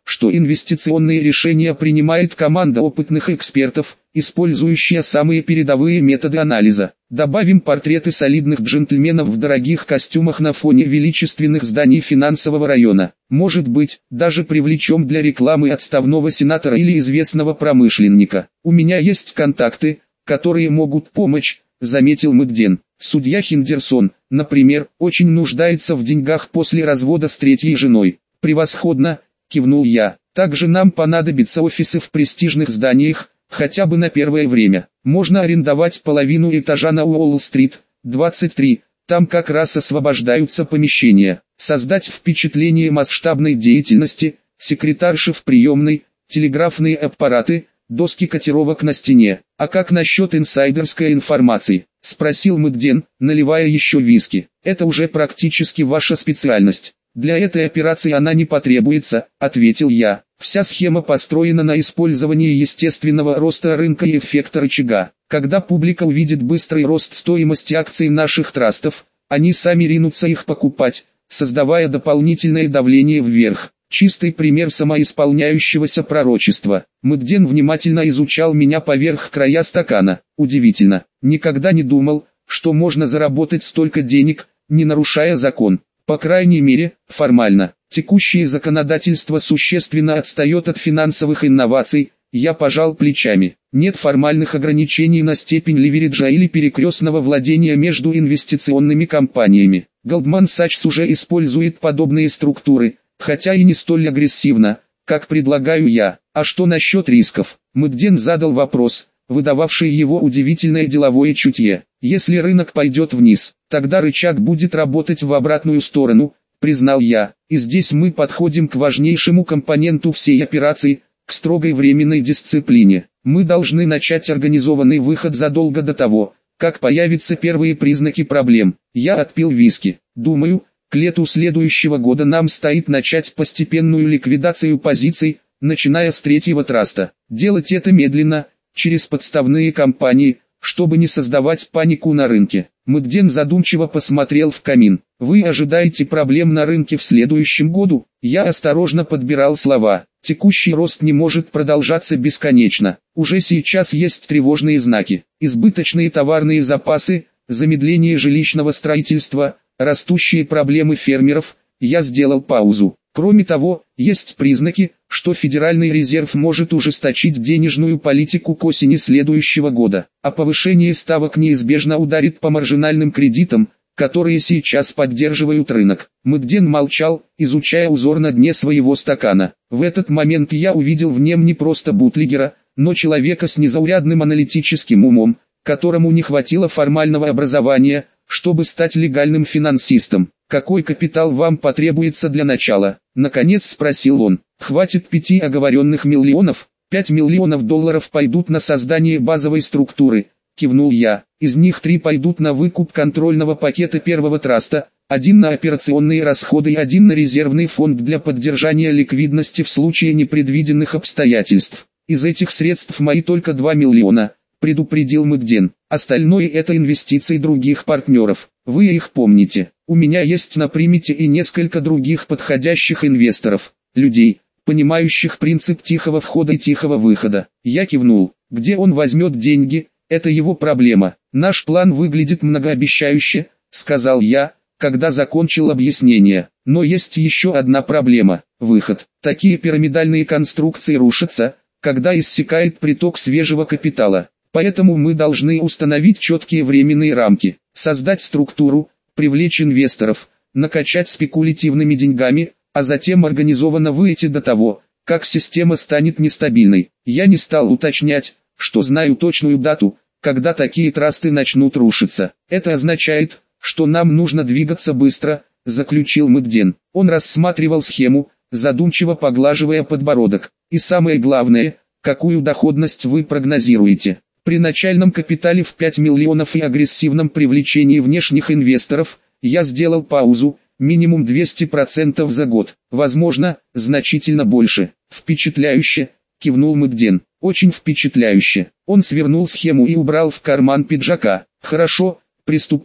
что инвестиционные решения принимает команда опытных экспертов, использующая самые передовые методы анализа. Добавим портреты солидных джентльменов в дорогих костюмах на фоне величественных зданий финансового района. Может быть, даже привлечем для рекламы отставного сенатора или известного промышленника. У меня есть контакты, которые могут помочь, заметил Мэгден. Судья Хендерсон, например, очень нуждается в деньгах после развода с третьей женой. Превосходно, кивнул я. Также нам понадобятся офисы в престижных зданиях, хотя бы на первое время. Можно арендовать половину этажа на Уолл-стрит, двадцать три, там как раз освобождаются помещения. Создать впечатление масштабной деятельности, секретарши в приемной, телеграфные аппараты, доски котировок на стене. А как насчет инсайдерской информации? Спросил Мэгден, наливая еще виски. Это уже практически ваша специальность. Для этой операции она не потребуется, ответил я. Вся схема построена на использовании естественного роста рынка и эффекта рычага. Когда публика увидит быстрый рост стоимости акций наших трастов, они сами ринутся их покупать, создавая дополнительное давление вверх. Чистый пример самоисполняющегося пророчества. Мэгден внимательно изучал меня поверх края стакана. Удивительно, никогда не думал, что можно заработать столько денег, не нарушая закон. По крайней мере, формально. Текущее законодательство существенно отстает от финансовых инноваций. Я пожал плечами. Нет формальных ограничений на степень ливериджа или перекрестного владения между инвестиционными компаниями. Goldman Sachs уже использует подобные структуры, хотя и не столь агрессивно, как предлагаю я. А что насчет рисков? Мэгден задал вопрос, выдававший его удивительное деловое чутье. Если рынок пойдет вниз, тогда рычаг будет работать в обратную сторону, признал я. И здесь мы подходим к важнейшему компоненту всей операции, к строгой временной дисциплине. Мы должны начать организованный выход задолго до того, как появятся первые признаки проблем. Я отпил виски. Думаю, к лету следующего года нам стоит начать постепенную ликвидацию позиций, начиная с третьего траста. Делать это медленно, через подставные компании, чтобы не создавать панику на рынке. Мэгден задумчиво посмотрел в камин. Вы ожидаете проблем на рынке в следующем году? Я осторожно подбирал слова. Текущий рост не может продолжаться бесконечно. Уже сейчас есть тревожные знаки. Избыточные товарные запасы, замедление жилищного строительства, растущие проблемы фермеров. Я сделал паузу. Кроме того, есть признаки, что Федеральный резерв может ужесточить денежную политику к осени следующего года, а повышение ставок неизбежно ударит по маржинальным кредитам, которые сейчас поддерживают рынок. Мэгден молчал, изучая узор на дне своего стакана. В этот момент я увидел в нем не просто бутлегера, но человека с незаурядным аналитическим умом, которому не хватило формального образования, чтобы стать легальным финансистом. «Какой капитал вам потребуется для начала?» — наконец спросил он. «Хватит пяти оговоренных миллионов, пять миллионов долларов пойдут на создание базовой структуры», — кивнул я. «Из них три пойдут на выкуп контрольного пакета первого траста, один на операционные расходы и один на резервный фонд для поддержания ликвидности в случае непредвиденных обстоятельств. Из этих средств мои только два миллиона», — предупредил Мэгден. «Остальное это инвестиции других партнеров. Вы их помните. У меня есть на примете и несколько других подходящих инвесторов, людей, понимающих принцип тихого входа и тихого выхода». Я кивнул. Где он возьмет деньги, это его проблема. Наш план выглядит многообещающе, сказал я, когда закончил объяснение. Но есть еще одна проблема – выход. Такие пирамидальные конструкции рушатся, когда иссякает приток свежего капитала. Поэтому мы должны установить четкие временные рамки, создать структуру, привлечь инвесторов, накачать спекулятивными деньгами, а затем организованно выйти до того, как система станет нестабильной. Я не стал уточнять, что знаю точную дату, когда такие трасты начнут рушиться. Это означает, что нам нужно двигаться быстро, заключил Мэгден. Он рассматривал схему, задумчиво поглаживая подбородок. И самое главное, какую доходность вы прогнозируете? При начальном капитале в пять миллионов и агрессивном привлечении внешних инвесторов, я сделал паузу, минимум двести процентов за год, возможно, значительно больше. Впечатляюще, кивнул Мэгден, очень впечатляюще. Он свернул схему и убрал в карман пиджака. Хорошо, приступаем.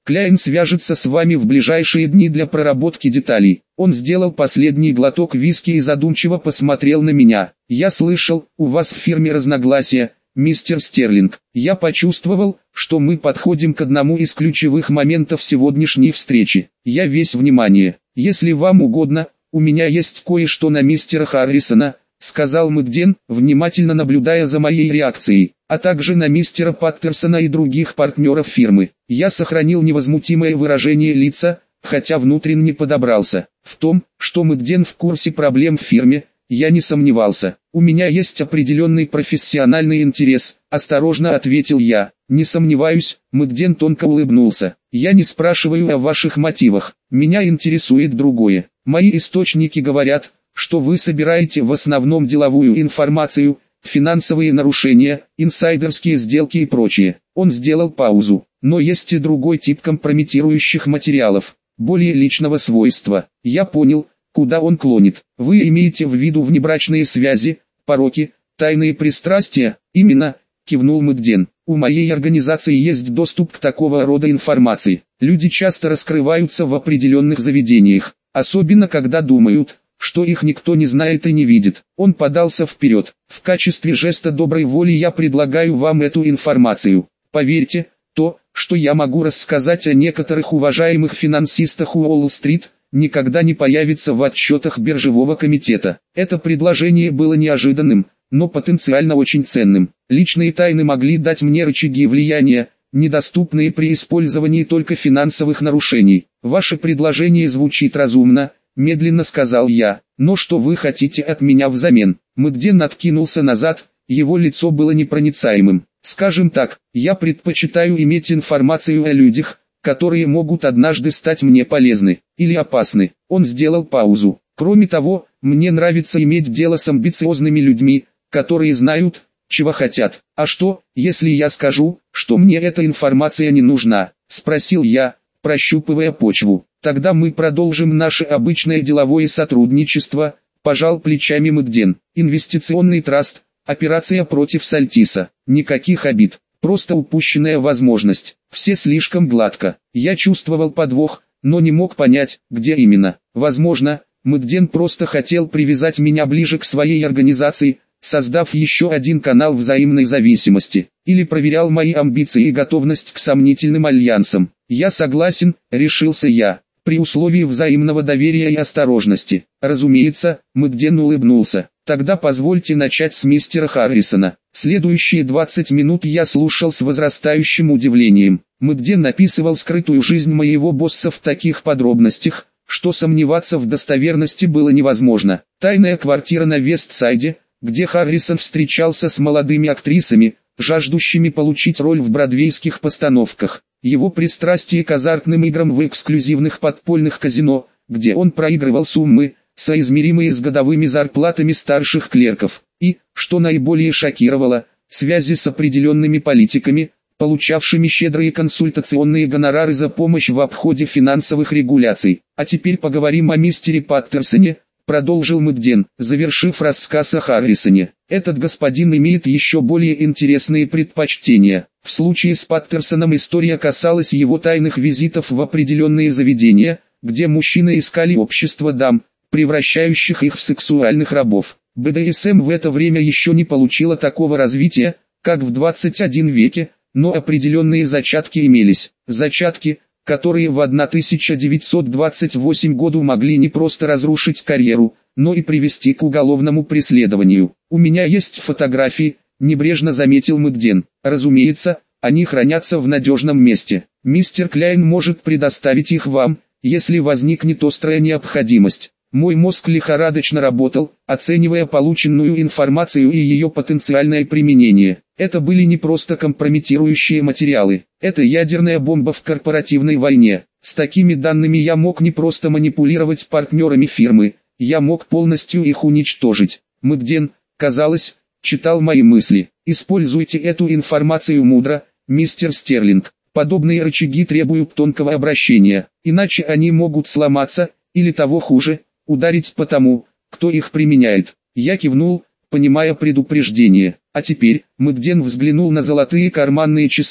Кляйн свяжется с вами в ближайшие дни для проработки деталей. Он сделал последний глоток виски и задумчиво посмотрел на меня. Я слышал, у вас в фирме разногласия, мистер Стерлинг. Я почувствовал, что мы подходим к одному из ключевых моментов сегодняшней встречи. Я весь внимание. Если вам угодно, у меня есть кое-что на мистера Харрисона, сказал Мэгден, внимательно наблюдая за моей реакцией, а также на мистера Паттерсона и других партнеров фирмы. Я сохранил невозмутимое выражение лица, хотя внутренне подобрался. В том, что Мэгден в курсе проблем в фирме, я не сомневался. У меня есть определенный профессиональный интерес, осторожно ответил я. Не сомневаюсь, Мэгден тонко улыбнулся. Я не спрашиваю о ваших мотивах, меня интересует другое. Мои источники говорят, что вы собираете в основном деловую информацию, финансовые нарушения, инсайдерские сделки и прочее. Он сделал паузу. Но есть и другой тип компрометирующих материалов, более личного свойства. Я понял, куда он клонит. Вы имеете в виду внебрачные связи, пороки, тайные пристрастия? Именно, кивнул Мэгден. У моей организации есть доступ к такого рода информации. Люди часто раскрываются в определенных заведениях, особенно когда думают, что их никто не знает и не видит. Он подался вперед. В качестве жеста доброй воли я предлагаю вам эту информацию. Поверьте, то, что я могу рассказать о некоторых уважаемых финансистах Уолл-стрит, никогда не появится в отчетах биржевого комитета. Это предложение было неожиданным, но потенциально очень ценным. Личные тайны могли дать мне рычаги влияния, недоступные при использовании только финансовых нарушений. Ваше предложение звучит разумно, медленно сказал я. Но что вы хотите от меня взамен? Мэгден откинулся назад, его лицо было непроницаемым. Скажем так, я предпочитаю иметь информацию о людях, которые могут однажды стать мне полезны, или опасны. Он сделал паузу. Кроме того, мне нравится иметь дело с амбициозными людьми, которые знают, чего хотят. А что, если я скажу, что мне эта информация не нужна? Спросил я, прощупывая почву. Тогда мы продолжим наше обычное деловое сотрудничество, пожал плечами Мэгден. Инвестиционный траст, операция против Сальтиса. Никаких обид, просто упущенная возможность. Все слишком гладко. Я чувствовал подвох, но не мог понять, где именно. Возможно, Мэгден просто хотел привязать меня ближе к своей организации, создав еще один канал взаимной зависимости, или проверял мои амбиции и готовность к сомнительным альянсам. Я согласен, решился я, при условии взаимного доверия и осторожности. Разумеется, Мэгден улыбнулся. Тогда позвольте начать с мистера Харрисона. Следующие двадцать минут я слушал с возрастающим удивлением. Мэгден описывал скрытую жизнь моего босса в таких подробностях, что сомневаться в достоверности было невозможно. Тайная квартира на Вестсайде, где Харрисон встречался с молодыми актрисами, жаждущими получить роль в бродвейских постановках. Его пристрастие к азартным играм в эксклюзивных подпольных казино, где он проигрывал суммы, соизмеримые с годовыми зарплатами старших клерков. И, что наиболее шокировало, связи с определенными политиками, получавшими щедрые консультационные гонорары за помощь в обходе финансовых регуляций. А теперь поговорим о мистере Паттерсоне, продолжил Мэгден, завершив рассказ о Харрисоне. Этот господин имеет еще более интересные предпочтения. В случае с Паттерсоном история касалась его тайных визитов в определенные заведения, где мужчины искали общество дам, превращающих их в сексуальных рабов. бэ дэ эс эм в это время еще не получила такого развития, как в двадцать первом веке, но определенные зачатки имелись. Зачатки, которые в тысяча девятьсот двадцать восьмом году могли не просто разрушить карьеру, но и привести к уголовному преследованию. «У меня есть фотографии», — небрежно заметил Мэгден. «Разумеется, они хранятся в надежном месте. Мистер Кляйн может предоставить их вам, если возникнет острая необходимость». Мой мозг лихорадочно работал, оценивая полученную информацию и ее потенциальное применение. Это были не просто компрометирующие материалы, это ядерная бомба в корпоративной войне. С такими данными я мог не просто манипулировать партнерами фирмы, я мог полностью их уничтожить. Мэгден, казалось, читал мои мысли. Используйте эту информацию мудро, мистер Стерлинг. Подобные рычаги требуют тонкого обращения, иначе они могут сломаться, или того хуже, ударить по тому, кто их применяет. Я кивнул, понимая предупреждение. А теперь, Мэгден взглянул на золотые карманные часы,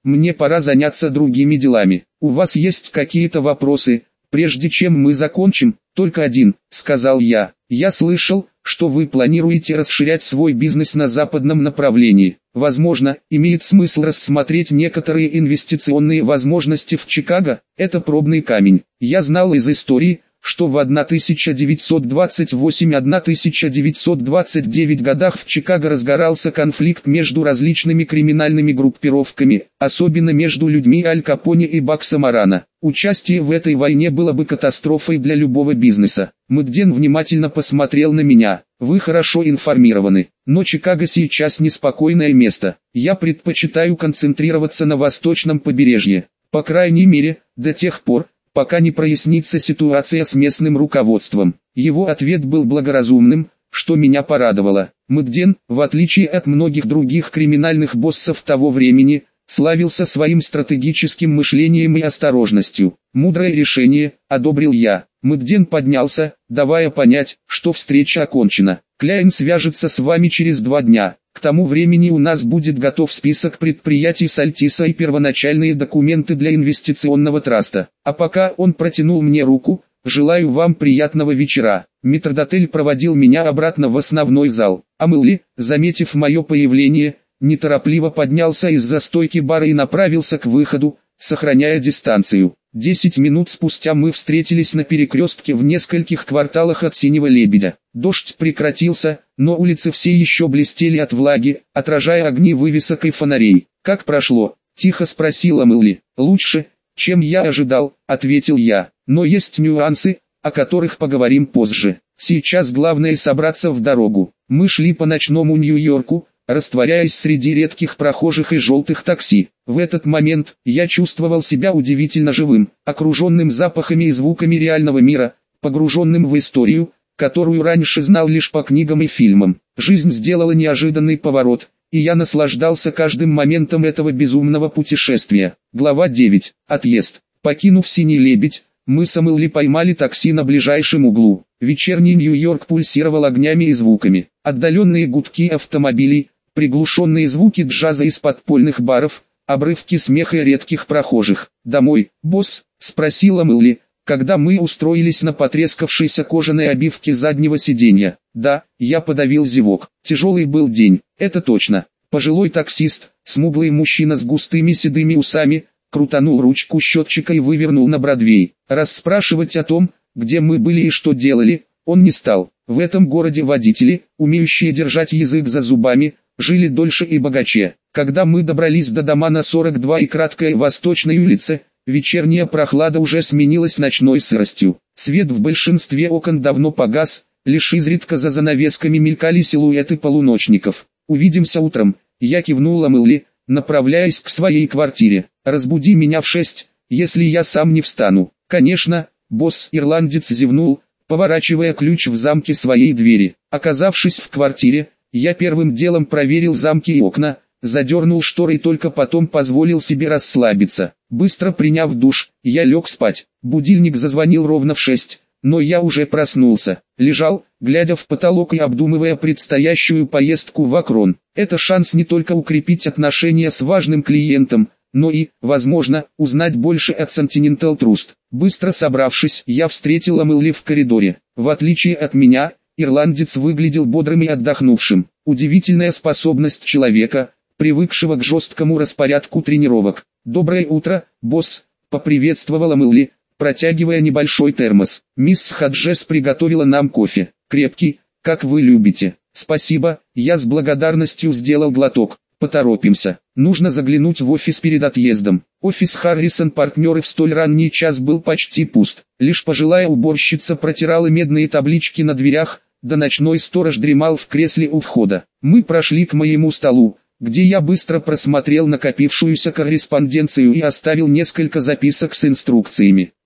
мне пора заняться другими делами. У вас есть какие-то вопросы, прежде чем мы закончим? Только один, сказал я. Я слышал, что вы планируете расширять свой бизнес на западном направлении. Возможно, имеет смысл рассмотреть некоторые инвестиционные возможности в Чикаго. Это пробный камень. Я знал из истории, что в тысяча девятьсот двадцать восьмом — тысяча девятьсот двадцать девятом годах в Чикаго разгорался конфликт между различными криминальными группировками, особенно между людьми Аль Капоне и Бакса Морана. Участие в этой войне было бы катастрофой для любого бизнеса. Мэгден внимательно посмотрел на меня. Вы хорошо информированы, но Чикаго сейчас неспокойное место. Я предпочитаю концентрироваться на восточном побережье. По крайней мере, до тех пор, пока не прояснится ситуация с местным руководством. Его ответ был благоразумным, что меня порадовало. Мэгден, в отличие от многих других криминальных боссов того времени, славился своим стратегическим мышлением и осторожностью. Мудрое решение, одобрил я. Мэгден поднялся, давая понять, что встреча окончена. Кляйн свяжется с вами через два дня. К тому времени у нас будет готов список предприятий Сальтиса и первоначальные документы для инвестиционного траста. А пока он протянул мне руку, желаю вам приятного вечера. Метрдотель проводил меня обратно в основной зал. А Мэлли, заметив мое появление, неторопливо поднялся из-за стойки бара и направился к выходу, сохраняя дистанцию. Десять минут спустя мы встретились на перекрестке в нескольких кварталах от Синего Лебедя. Дождь прекратился, но улицы все еще блестели от влаги, отражая огни вывесок и фонарей. «Как прошло?» – тихо спросила Мэлли. «Лучше, чем я ожидал», – ответил я. «Но есть нюансы, о которых поговорим позже. Сейчас главное собраться в дорогу». Мы шли по ночному Нью-Йорку, растворяясь среди редких прохожих и желтых такси. В этот момент я чувствовал себя удивительно живым, окруженным запахами и звуками реального мира, погруженным в историю, которую раньше знал лишь по книгам и фильмам. Жизнь сделала неожиданный поворот, и я наслаждался каждым моментом этого безумного путешествия. Глава девять. Отъезд. Покинув Синий Лебедь, мы с Мэлли поймали такси на ближайшем углу. Вечерний Нью-Йорк пульсировал огнями и звуками. Отдаленные гудки автомобилей, приглушенные звуки джаза из подпольных баров, обрывки смеха и редких прохожих. «Домой, босс?» – спросила Мэлли, когда мы устроились на потрескавшейся кожаной обивке заднего сиденья. «Да», – я подавил зевок. Тяжелый был день, это точно. Пожилой таксист, смуглый мужчина с густыми седыми усами, крутанул ручку счетчика и вывернул на Бродвей. Расспрашивать о том, где мы были и что делали, он не стал. В этом городе водители, умеющие держать язык за зубами, жили дольше и богаче. Когда мы добрались до дома на сорок два и краткой Восточной улице, вечерняя прохлада уже сменилась ночной сыростью. Свет в большинстве окон давно погас, лишь изредка за занавесками мелькали силуэты полуночников. «Увидимся утром», я кивнула Мэлли, направляясь к своей квартире. «Разбуди меня в шесть, если я сам не встану». «Конечно», босс-ирландец зевнул, поворачивая ключ в замке своей двери. Оказавшись в квартире, я первым делом проверил замки и окна, задернул шторы и только потом позволил себе расслабиться. Быстро приняв душ, я лег спать. Будильник зазвонил ровно в шесть, но я уже проснулся. Лежал, глядя в потолок и обдумывая предстоящую поездку в Акрон. Это шанс не только укрепить отношения с важным клиентом, но и, возможно, узнать больше от Continental Trust. Быстро собравшись, я встретил Мэлли в коридоре. В отличие от меня, ирландец выглядел бодрым и отдохнувшим. Удивительная способность человека, привыкшего к жесткому распорядку тренировок. «Доброе утро, босс», — поприветствовала Мэлли, протягивая небольшой термос. «Мисс Хаджес приготовила нам кофе. Крепкий, как вы любите». «Спасибо», я с благодарностью сделал глоток. «Поторопимся. Нужно заглянуть в офис перед отъездом». Офис Харрисон партнеры в столь ранний час был почти пуст. Лишь пожилая уборщица протирала медные таблички на дверях, да ночной сторож дремал в кресле у входа. Мы прошли к моему столу, где я быстро просмотрел накопившуюся корреспонденцию и оставил несколько записок с инструкциями.